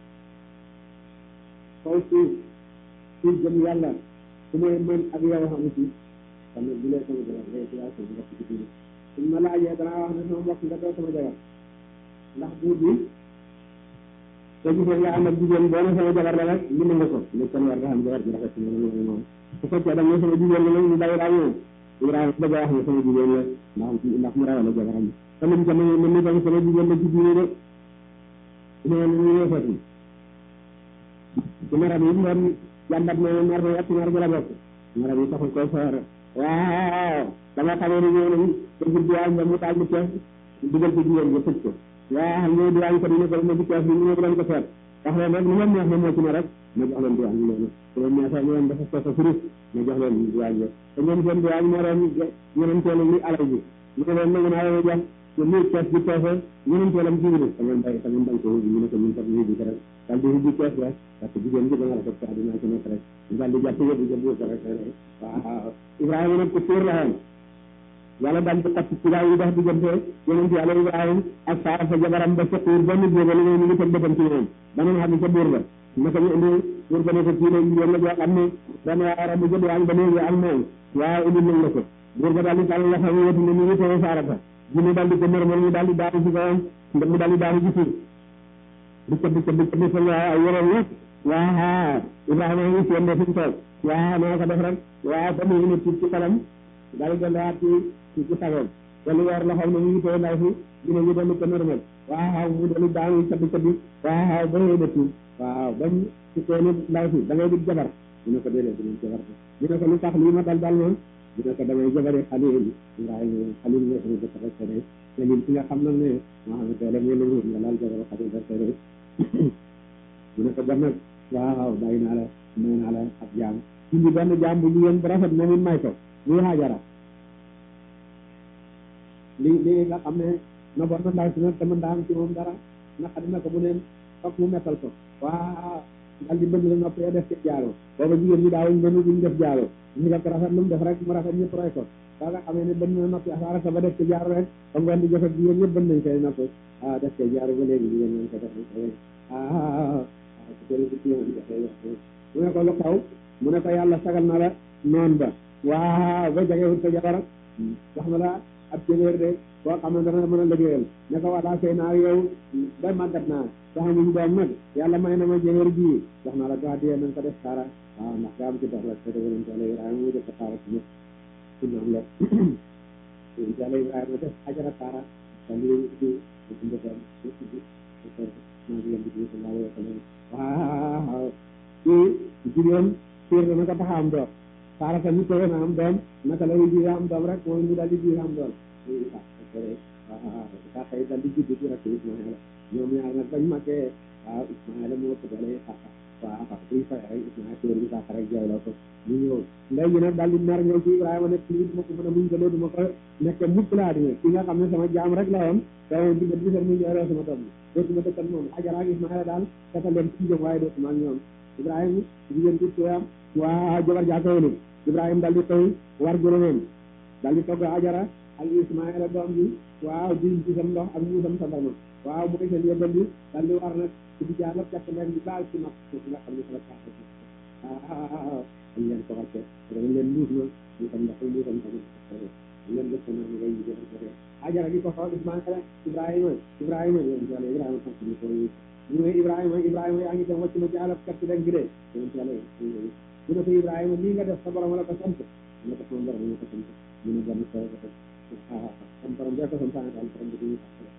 kaw suuf suuf jëm yàlla su may man ak yow xamu si xam ne bu lee sama jabar lay yaa sama mbokk ci biir suñ ma laajee danaa wax ne sama mbokk nga doo sama jabar ndax buur bi te gisee nga am ak jigéen boo ne sama jabar la rek ñu nangu ko ne kon war nga xam jabar ji rafet si moom moom su fekkee da nga sama jigéen la ñu bàyyi daal ñoom Ibrahima bëgg a wax ne sama jigéen la ndax ndax mu rawale jabaram te lim ca mën mën ni tam sama jigéen la ci biir de ñoom ñu yëfati ci marab yi doon jàmbat ne mar na yàtt mar gi la bokk marab yi taxul koy soor waaw da nga xamee ne ñëw nañ te ci diwaan ba mu taal mu kees dugal ko jigéen bi tëj ko waaw ñëw diwaan ko dina ko ma ci kees bi ñu ñëw leen ko seet wax leen rek lu leen neex na moo ci ne rek ma jox leen diwaan bi loolu su leen neexee ñu leen dafa ko sa furus ma jox leen diwaan bi te ñoom seen diwaan moo doon ñeneen teelu li alal bi ñu ne leen nangu naa leen jox te lii kees bi keese ñeneen teelam ci biir sama mbay sama mbay ko ñu ne ko ñun sax ñu di ko rek daal di ubbi kees rek parce que jigéen bi dana rafet sa àddina ci nekk rek ñu daal di jàpp yëpp jël ko rek waaw Ibrahima nag ku fiir la woon yàlla daal di xott ci daal yi dox diggante yonent yàlla Ibrahima ak Saara sa jabaram ba sequr benn jéego li ñu ngi teg bëtam ci ñoom ba nga xam ne ca buur ba naka ñu indi buur ba ne ko kii la jigéen la joo xam ne dana war a bu jël yaa ngi ba léegi ak moom waaw indi nañ la ko buur ba daal di tàll loxo yi wetu ne ñu ngi teye Saara sa ñu daal di ko mërmal ñu daal di daanu ci kawam mu daal di daanu ci suuf di cëb di cëb di cëb sa waaw ay yeneen yëpp waaw Ibrahima ngi seen de fi mu toog waaw noo ko def rek waaw ba mu ngi ci ci kanam daal di delluwaat ci ci ci sagoom wala weer loxoom na mu ngi tooy ndaw si dina ñu dellu ko normal waaw mu dellu daanu caddi caddi waaw ba yee dëkk waaw bañ ci teeni ndaw si da ngay dig jabar ñu ne ko déedéet dinañ jabar ko ñu ne ko lu tax lii ma dal dal moom ñu ne ko damay jabari xalil Ibrahima xalil nga xam ne dafa rek ne xalil ki nga xam nag ne moo xam ne doole muy lu nga laal jabar xalil rek ne ñu ne ko bon nag waaw bàyyi naa la may naa la ab jaam indi benn jaam bu jigéen bu rafet moom it may ko muy Hajara li li nga xam ne na bon na ndaw si nag te mën daa am ci moom dara naka dina ko bu neen fokk mu mettal ko waaw dal di bëgg la noppee def ci jaaro booba jigéen ñi daawuñ bëgg duñ def jaaro ñu def ko rafet lu mu def rek mu rafet ñëpp roy ko ba nga xamee ne bën na noppi asaara sa ba def ci jaaro rek ba ngoon di joxe jigéen ñëpp bën nañ koy noppi ah def ci jaaro ba léegi jigéen ñi ko def ah mu ne ko lu xaw mu ne ko yàlla sagal na la noon ba waaw ba jagewut sa jabar wax na la ab téeméer de boo xam ne dana mën a liggéeyal ne ko wala sey naa yow ba màggat naa sax muñ doom nag yàlla may na ma jëwër ji wax na la gaa dee nañ ko def xaara waaw ndax gaa am ci dox la te dëgg yàlla Ibrahima muy def ko xaara ci ñëpp ci ñoom la yàlla Ibrahima def ajara xaara te lii ci ndefam maa ngi leen di gis laa wala ko waaw ci jigéen fiir dana ko tax a am doom xaara tamit ko na am doom naka la ji am doom rek mooy mu daal di ji am doom waaw daa xëy daal di judd ci rek Ismaïla ñoom ñaar nag bañ màggee waaw Ismaïla moo ko dalee xaqa waaw xaq buy fay rek Ismaïla téer bi xaq rek jooy la ko ñu ñëw léegi nag daal di mer ñëw ci Ibrahima ne lii duma ko mën a muñ ko loolu duma ko nekk mukk laa dina ki nga xam ne sama jaam rek la woon dama digga gisal muy jooyloo sama doom bi dootuma dëkkal moom Hajara ak Ismaïla daal fekkal leen ci jëm waaye dootuma ak ñoom Ibrahima jigéen ci tuyam waa jabar jaa ko wëlu Ibrahima daal di koy war juróomam daal di togg Hajara ak Ismaïla doom bi waaw di ci sam ndox ak muusam sandarma waaw mu koy seen yóbbal bi daal di war nag ci di jaar lépp càkk leen di baal ci napp nga xam ne fa la càkk waaw dañ leen ko wàcce dañ leen luus na ñu tam ndox muusam tamit dañ leen def ko nag ngay jël Hajara di ko xool Ismaïla Ibrahima Ibrahima yoon ci yàlla Ibrahima xam ni ko ñu ne Ibrahima Ibrahima yaa ngi dem wàcc ma ci àllab kat den gi de yoon ci yàlla mu ne ko Ibrahima lii nga def sa borom la ko sant mu ne ko sama borom la ko sant mu ne bon ko ah sama borom bee ko sant daal borom bi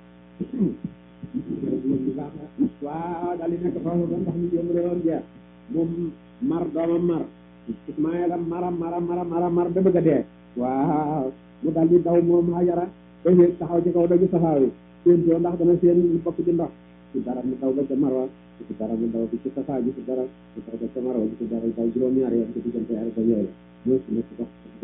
ñu baax waaw daal di nekk foofu ba ndax ñu yëngu doon jeex moom mar doomam mar Ismaïla mara mara mara mara mar ba bëgg a dee waaw mu daal di daw moom Hajara ba taxaw ci kaw daju safaa wi seen too ndax dana seen bokk ci ndox ci dara mu daw ba ca Marwa ci dara mu daw bi ci safaa bi ci dara mu daw ba ca Marwa bi ci dara daw juróom-ñaari yoon ci diggante ñaari ko yooyu mooy su nekk dox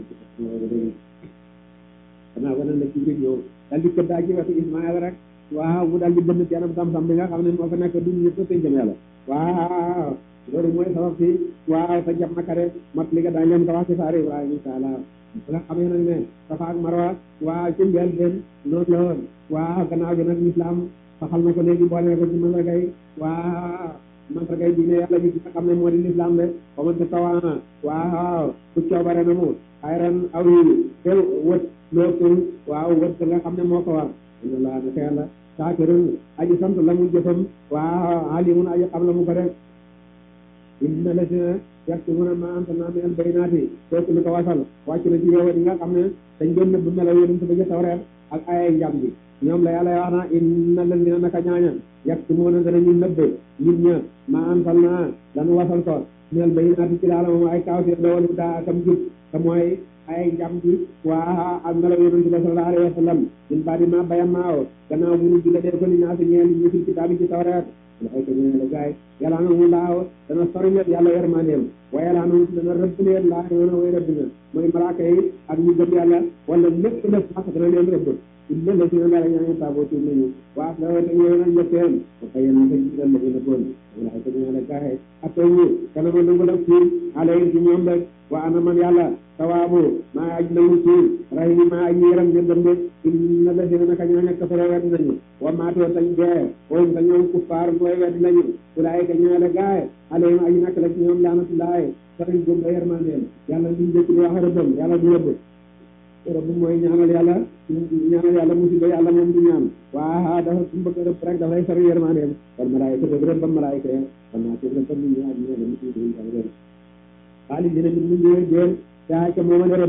xanaa wane la ci biir ñëw daal di këddaa ci wetu Ismaïla rek waaw mu daal di bënn ci anam sam-sam bi nga xam ne moo fa nekk duñ ñëpp seen jëm yàlla waaw loolu mooy sabab si waaw sa jam nakare mat li nga daañ leen ko wax ci saari Ibrahima insha Allah bu nga xamee nag ne Safa ak Marwa waaw ci mbeel benn noonu la woon waaw gannaaw gi nag l'islam saxal na ko léegi boole ko ci mandargay waaw mandargay diine yàlla bi nga xam ne moo di l'islam de xamante tawaana waaw ku coobare na mu xayran aw yi te wët lootul waaw wët nga xam ne moo ko war inna laa naka yàlla saakirun aji sant la mu jëfam waaw alimun aji xam la mu ko def inna la si yaktumuna ma anzalna minal bayyinaati kooku li ko wasal wàcc na ci yow yi nga xam ne dañ doon nëbb melaw yonent ba ca Tawreet ak ay njàm bi ñoom la yàlla wax na inna lazina naka ñaaña yaktumuna danañu nëbb nit ña ma anzalna lanu wasal ko minal bayyinaati ci laala moom ay kawteef la wala daa akam jub te mooy ay njàm bi waa ak melaw yonent ba sallallahu alayhi wa sallam min baadi ma bayam maawo gannaaw bu ñu digalee ko li naa si ñeel ñi fil kitaabi ci Tawreet ay ko ñëwee la gaay yàlla na mu laaw dana sori leen yàlla yermandeem waaye yàlla na mu dana rëbb leen laa yoona way rëbb na mooy malaaka yi ak ñu gëm yàlla wala lépp def sax dana leen rëbb illa la si na dara ñaane taaboo tuub nañu waa la wate ñëw nañ njëkkeen ba fay yéen sa jiital la gën a bon wala ay ko ñëwee la gaay ak ñu kana ma nangu def ci alayhi ci ñoom rek wa ana man yàlla tawaabu maa aj nangu ci rahim maa aj yaram jëndam de inna la si na naka ñoo ñàkk solo wet nañu wa maatoo tañ dee woon ka ñoom kuffaar mooy wet nañu ulaayika ñoo la gaay alayhim aj nak la ci ñoom laanatullaay sariñ gëm ba yermandeel yàlla liñ jëkk di wax rëbbam yàlla du rëbb rëbb mooy ñaanal yàlla ñaanal yàlla musiba yàlla moom du ñaan waa dafa su bëgg rëbb rek dafay sori yermandeem kon malaayika dëgg rëbbam malaayika ya kon naa ci rëbbam nit ñi ak ñoo la musi duñ dal leen xaalis dina nit ñu ñëwee jéer yaa ca mooma ne rëbb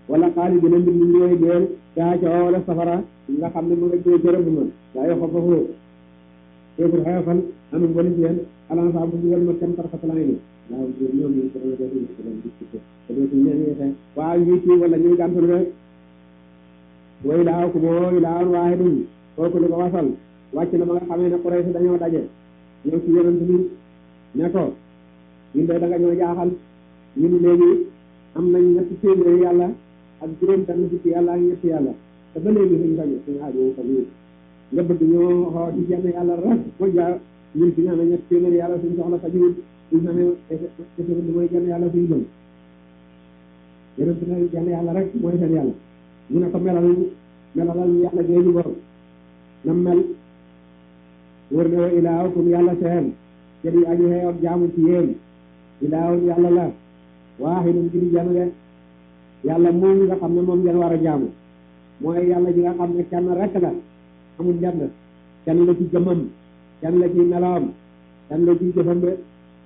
wala xaalis dina mbir mi ñooy deel daa ca wala safara nga xam ne mu nga jëlee jërëm ma daa yoo ko foofu teefur xayofal anum wali si yéen alansa bu dugal ma kenn tarfatalaay ni waaw ñoom ñu ko dana dootu ko doon discuté te dootu ñeen yeete waaw ñuy kii wala ñuy gàntul rek way laaw ku moo ilaawun waahidun kooku lu ko wasal wàcc na ba nga xamee ne Quraysh dañoo daje ñëw ci yonent bi ne ko ñun de da nga ñoo jaaxal ñun léegi am nañ ñetti téeméeri yàlla ak juróom benn fukki yàlla ak ñetti yàlla te ba léegi suñu fañ suñu aajo fa ñu nga bëgg ñoo xoo ci jenn yàlla rek moo jaa ñun suñu amee ñetti téeméeri yàlla suñu soxla fajuwul suñu amee effet mooy jenn yàlla suñu gëm yonent ne jenn yàlla rek mooy seen yàlla ñu ne ko melal melalal ñu yàlla géeju bor na mel wër ne wa ilaahukum yàlla seen te di aji xeeyoon jaamu ci yéen ilaahun yàlla la waahidun ji di jenn de yàlla moom nga xam ne moom ngeen war a jaamu mooy yàlla ji nga xam ne kenn rek la amul njënd kenn la ci jëmmam kenn la ci meloom kenn la ci jëfam de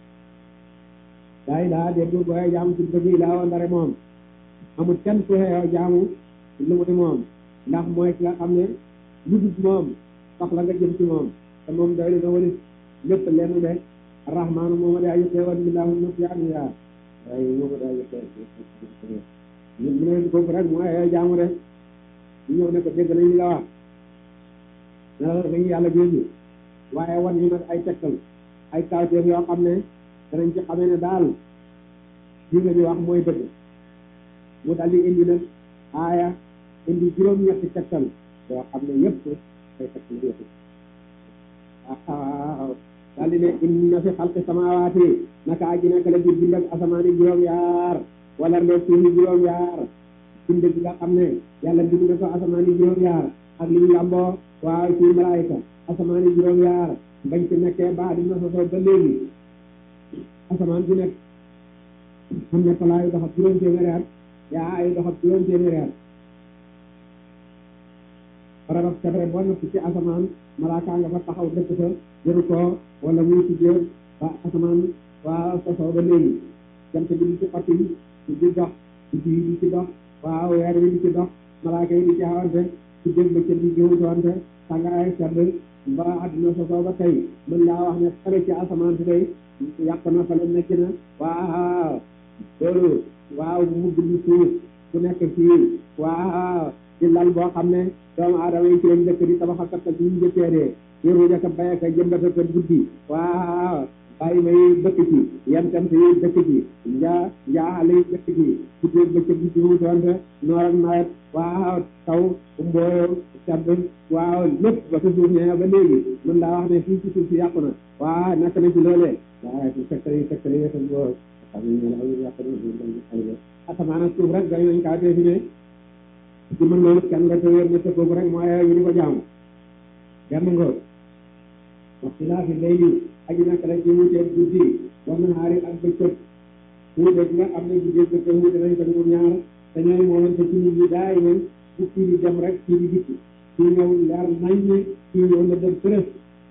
daa ilaa dégg booy jaamu ci dëgg ilaahu ndare moom amul kenn ku xeeyoo jaamu lu muy moom ndax mooy ki nga xam ne lu dul moom sax la nga jëm ci moom te moom doy na walis lépp lenn de arrahmaanu mooma daa yëkkee billaahu nafsi aniya waaye mooma daa yëkkee ñun mu ne kooku rek mooy xeeyoo jaamu de ñu ñëw ne ko dégg nañ li nga wax ne la dañu yàlla jooju waaye wan ñu nag ay tegtal ay kawteef yoo xam ne danañ ci xamee ne daal li nga ñu wax mooy dëgg mu daldi indi nag aaya indi juróom-ñetti tegtal yoo xam ne yëpp ay tegtal yëpp waaw daldi ne inna fi xalqi samaawaati naka aji nekk la ci bind ak asamaani juróom-yaar wala ndox suufi juróom-yaar bind bi nga xam ne yàlla bind na ko asamaani juróom-yaar ak li ñu lamboo waaw ci malaayika asamaani juróom-yaar bañ ci nekkee ba dina sosoo ba léegi asamaan bi nekk xam ne palaayu doxab juróom téeméeri at yaa ay doxab juróom téeméeri at barab sebre boo nekk ci asamaan malaaka nga fa taxaw dëkk fa jëru ko wala muy ci jéem ba asamaan waaw sosoo ba léegi jant bi di ci xotti di ci dox di ci di ci dox waaw weer wi di ci dox malaaka yi di ci xawante ci dégg ba cër bi jiwutoonte tàngaay sedd ba àdduna sosoo ba tey mën laa wax ne xare ci asamaan si tey yàq na fa la nekk na waaw loolu waaw mu bind suuf ku nekk fii waaw ci lal boo xam ne doomu aadama yi ci lañ dëkk di tabax ak kattan ñu njëkkee dee yëru jaka bayaka jëmbata ko guddi waaw bàyyi may dëkk ci yentant yi dëkk ci njaa njaaxale yi dëkk ci guddi bëccëg bi ci wutoonte noor ak nawet waaw taw mbooyo sedd waaw lépp ba sa suuf ñëwee ba léegi mën laa wax ne fii ci suuf si yàqu na waaw nekk na ci loolee waaye ci secteur yi secteur yi tam boo xam ne ñoo la yàq na asamaan ak suuf rek gañ nañ kaa tee fi ne ci mën loolu kenn nga tëwéer ne te kooku rek mooy ñu di ko jaamu benn ngoor waxtu laa fi léegi aji nekk la ci wuteeg guddi war na xaari ak bëccëg wuute bi nga xam ne guddi bëccëg wuute nañ ko ñoom ñaar te ñooy moomante ci nit ñi daay men bu kii di dem rek kii di dikk kii ñëw leer nañ ñi kii ñëw na dem tërës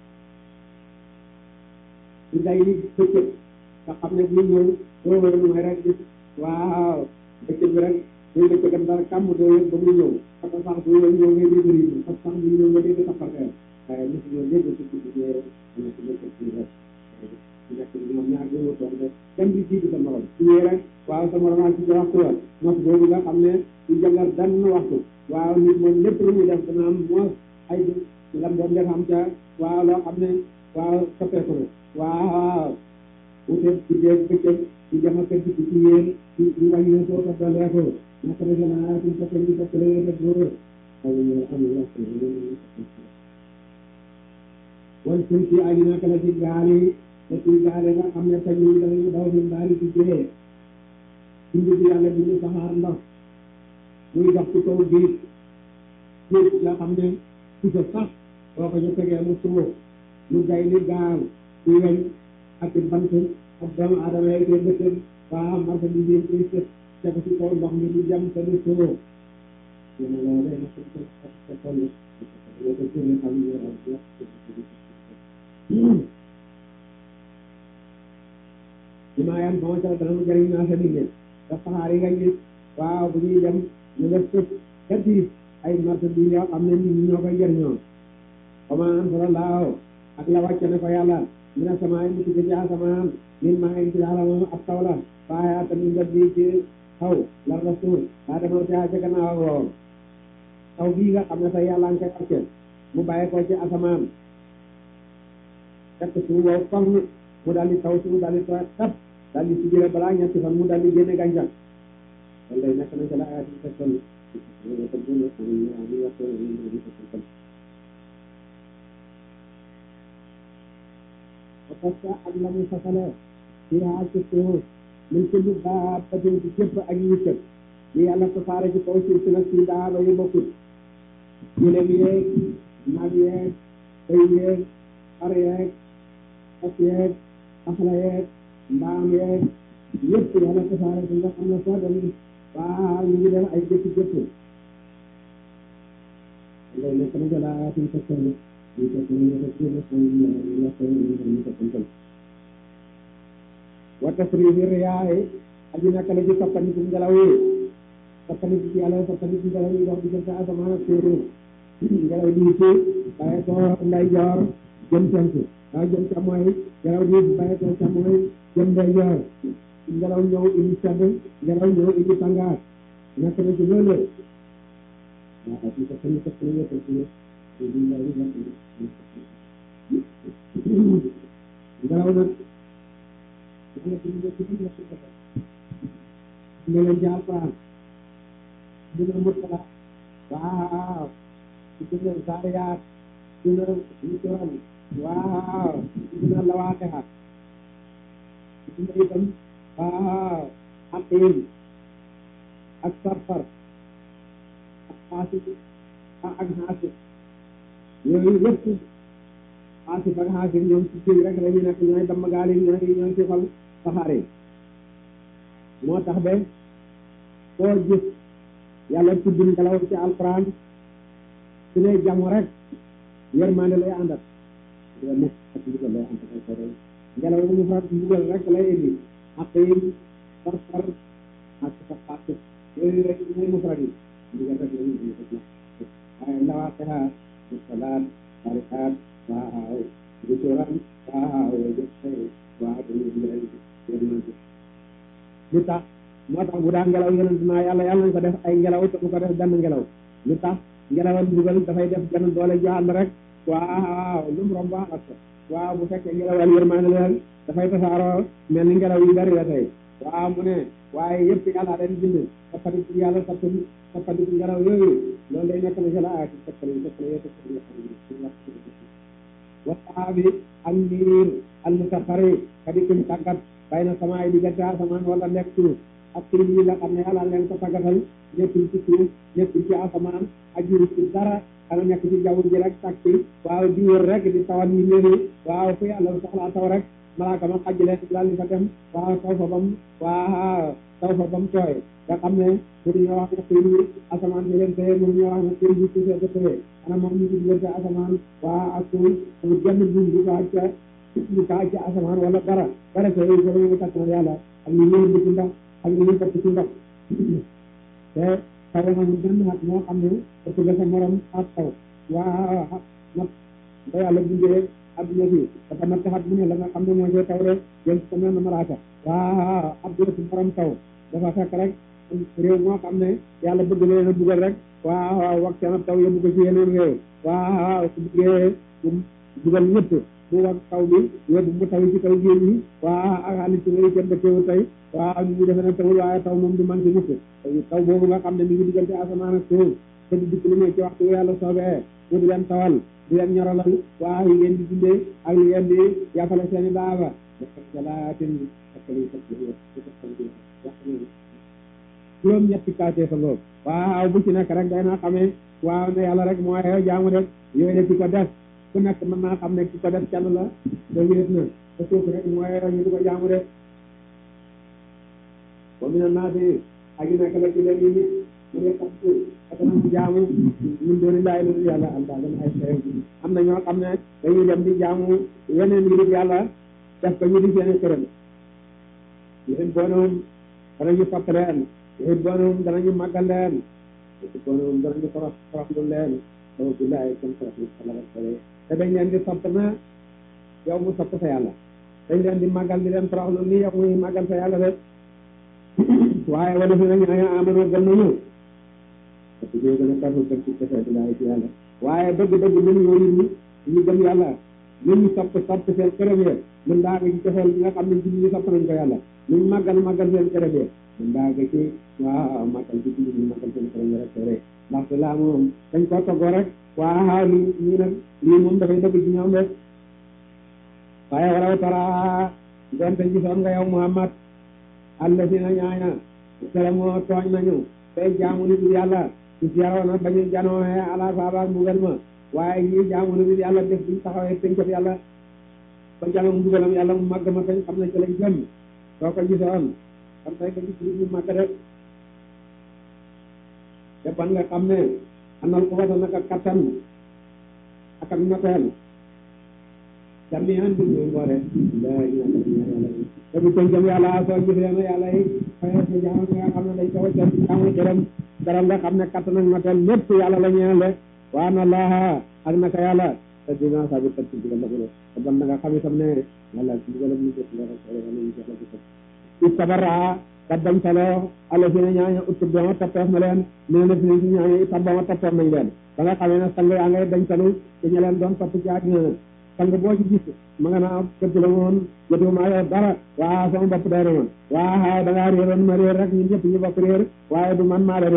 ci day ni bëccëg nga xam ne bu ñëw doo wër mooy rek gis waaw bëccëg bi rek muy bëccëgam dara kàmm doo yëg ba muy ñëw parce que sax bu ñëw ñëw ngay dégg rythme parce que sax bu ñëw nga dégg taparteer waaye li si ñëw lépp si guddi gi am na si bëccëg bi rek nekk ñoom ñaar ñoo wutoon rek kenn di jiitu sa morom su ñëwee rek waaw sa morom ak ci sa waxtu wa mos boobu nga xam ne du jàngal benn waxtu waaw nit moom lépp lu muy def dana am moos ay lam doon def am ca waaw loo xam ne waaw soppeeku na waaw wute guddeeg bëccëg di dem ak dikk ci yéen di di wàññi soo ko dolee ko naka la gën a suñ fekkee ñu fekk la def góor xaw ñu am wax wal suñ ci aji naka la ci gaal yi te ci gaale nga xam ne tey ñu danañu daw ñu daal ci jëlee suñ bi yàlla bi ñu saxaar ndox muy dox ci kaw géej géej nga xam ne ci sa sax boo ko ñu tegee mu suuf lu day li gaal ci weñ ak bant ak doomu aadama yi koy bëccëg waa marsa bi ngeen koy sët teg ci kaw ndox mi du jam te du soo yéen a loolu day na ko ko ko toll yoo ko jëlee xam ñu war a wax li maa yam bama ca dana mu jëriñ naa sa liggéey te saxaar yi nga gis waaw bu ñuy dem ñu nga tëj ka diib ay marchandises yoo xam ne nit ñi ñoo koy jëriñoo xamaa anzalallahu ak la wàcce ne ko yàlla mina samaa'i mu tudd ci asamaan min maa'in ci yàlla moom ab taw la waaye tamit nga bii ci taw la rasul daa demoo te ca gannaaw woo taw bii nga xam ne tey yàlla nga koy wàcce mu bàyyi ko ci asamaan fekk suuf wow koŋ mu daal di taw suuf daal di tooy xat daal di sigile balaa ñetti fan mu daal di génne gàncax loolu lay nekk na ci la ayat yi fekkal parce que ak la muy fasale fii haa ci suuf min kulli daabbatin ci képp ak yittat li yàlla tasaare ci kaw suuf si nag ci daaba yu bokkut gëlëm yeeg nag yeeg bëy yeeg xar yeeg fas yeeg axla yeeg mbaam yeeg yëpp yàlla tasaare ci nga xam ne soo dem waa ñu ngi def ay jëkki jëkki loolu nekk na jëla ayatin fekkal ñu fekk ñu def ci la koy la koy ñu ko tantal wa tasrifi riyaay aji naka la ci soppandiku ngelaw yi soppandiku ci yàlla soppandiku ngelaw yi dox diggante asamaan ak suuf ngelaw lii ci bàyyi ko ndeyjoor jëm penku waaw jëm càmmooy ngelaw lii bàyyi ko càmmooy jëm ndeyjoor ngelaw ñëw indi sedd ngelaw ñëw indi tàngaar nekk na ci loolu waaw ci soppandiku ci yëpp ci ngelaw nag nga leen jaar Alxuraan dina murtala waaw dina zaariyaat dina mutural waaw dina lawaaqiha dina itam waaw aqiim ak sarfar ak xaasib ak xaasib yooyu yëpp xaasib ak xaasib ñoom ci géej rek la ñu nekk ñooy damm gaal yi ñooy ñooy sifal saxaar yi moo tax ba koo gis yàlla tudd ngelaw ci alquran su ne jàmm rek yërmande lay àndat doo nekk ak ndigal lay àndat ay sore ngelaw bu mu farat ndigal rek lay indi ak yi sarfar ak sa xaasib yooyu rek mooy mufrad yi ndigal rek la ñu indi rek la waaye lawaaqiha salaat barikaat waaw gusuran waaw waaw lu tax moo tax bu daa ngelaw yonent naa yàlla yàlla nañ ko def ay ngelaw te bu ko def benn ngelaw lu tax ngelawal dugal dafay def benn doole joxand rek waaw lu mu romb ak waaw bu fekkee ngelawal yërmaane leen dafay tasaaroo mel ni ngelaw yu bari la tey waaw mu ne waaye yëpp yàlla dañ bind soppandiku yàlla soppandi soppandiku ngelaw yooyu loolu day nekk na ci la aati soppali soppali yo soppali wasaabi ak niir al musaxari kadi kuñ tàggat bay na samaay diggante asamaan wala nekk suuf ak tur yi nga xam ne yàlla leen ko tàggatal nekkul ci suuf nekkul ci asamaan ajuru ci dara xana nekk ci jaww ji rek tàkk waaw di wër rek di tawal yi léegi waaw fu yàlla soxlaa taw rek malaaka ma xaj leen daal di fa dem waaw taw fa bam waaw taw fa bam tooy nga xam ne mënuñoo wax ne tur yi asamaan bi leen tëye mënuñoo wax ne tur yi suufee ko tëye xana moom ñu ngi diggante asamaan waaw ak suuf mu genn buum bu ko acca bu ko acca asamaan wala dara dara ko yooyu ko mu takk yàlla ak ñu ñëw ci ndox ak ñu topp ci ndox te taw nañu benn at moo xam ne ëpp nga sa morom ak taw waaw nag ba yàlla bindee adduna bi dafa natt xat mu ne la nga xam ne moo see taw rek jël ko mel na malaaka waaw adduna si morom taw dafa fekk rek réew moo xam ne yàlla bëgg leen a bugal rek waaw wax seen taw yóbbu ko ci yeneen réew waaw su bëggee bugal ñëpp mu wax taw bi yóbbu mu taw ci kaw géej gi waaw ak xaalis ci ngay kenn dëkkewu tey waaw ñu defe ne tawul waaye taw moom du manqué mukk taw boobu nga xam ne mi ngi diggante asamaan ak suuf te di dikk lu ne ci waxtu yàlla soobee mu di leen tawal di leen ñoralal waaw yi ngeen di dundee ak li ngeen di yàqale seen i baaba salaatin juróom ñetti kaatee fa ngoog waaw bu ci nekk rek day naa xamee waaw ne yàlla rek moo xew jaamu def yooyu de ci ko def ku nekk mën naa xam ne ki ko def kenn la te wéet na te suuf rek moo xew ñu di ko jaamu def wa mina naasi ak yi nekk la ci leen yi mu ne xam ko ak na jaamu mun dooni laay lu yàlla am daa gën ay xew am na ñoo xam ne dañuy dem di jaamu yeneen yi def yàlla def ko ñu di seen këram yéen boo noonu danañu topp leen it bonum danañu màggal leen it bonum danañu torox toroxlu leen daw billaay kon toroxlu xala rek te dañ leen di sopp na yow mu sopp sa yàlla dañ leen di màggal di leen toroxlu ni yow muy màggal sa yàlla rek waaye wala fi nañu ay amano gëm nañu parce que gën a tafu dëgg ci defee billaay ci yàlla waaye dëgg-dëgg mënu yooyu ni ñu gëm yàlla ñu ñu sopp sopp seen këram ya mën daa nga ci defeel bi nga xam ne ci ñu sopp nañ ko yàlla ñu màggal màggal seen këram ya mën daa nga ci waaw màggal ci ci ñu màggal seen këram ya rek rek ndaxte laa moom dañ koo toggoo rek waaw li ñu nag lii moom dafay dëgg ci ñoom rek waaye waraw tara donte gisoon nga yow Muhammad alladina ñaaña selamoo tooñ nañu tey jaamu ni bi yàlla ci yaroona bañu janooxe ala saaba mbugal ma waaye ñii jaamu ni bi yàlla def buñ taxawee tënkab yàlla ba janoom mbugalam yàlla mu màgg ma tañ xam ne ci lañ jëm soo ko gisoon xam tay ko gis ñu màgg rek te ban nga xam ne anal ko wata naka kattan ak ak noteel jamian bi ñuy mboore la yàlla te bu tënkam yàlla soo gisee na yàlla yi fayee sa jaam nga xam ne dañ ko waccal ci jaamu dërëm dara nga xam ne kattan ak noteel lépp yàlla la ñeel de waa na laaha ak naka yàlla te dina sabi kat ci digal la ko te ban nga xam itam ne yàlla ci digal ñu jot la rek wala ñu jot la ko istabara kaddañ saloo alla fi ne ñaaña utub dama toppeef na leen nee na fi ne ñaaña itam ba ma toppeef nañ leen ba nga xamee ne sang yaa ngay dañ salu te ñu leen doon topp ci àddina na sang boo ci gis ma nga naa këpp la woon jotu maa yow dara waa sama bopp day na man waa da ngaa réeroon ma réer rek ñun ñëpp ñu bopp réer waaye du man maa la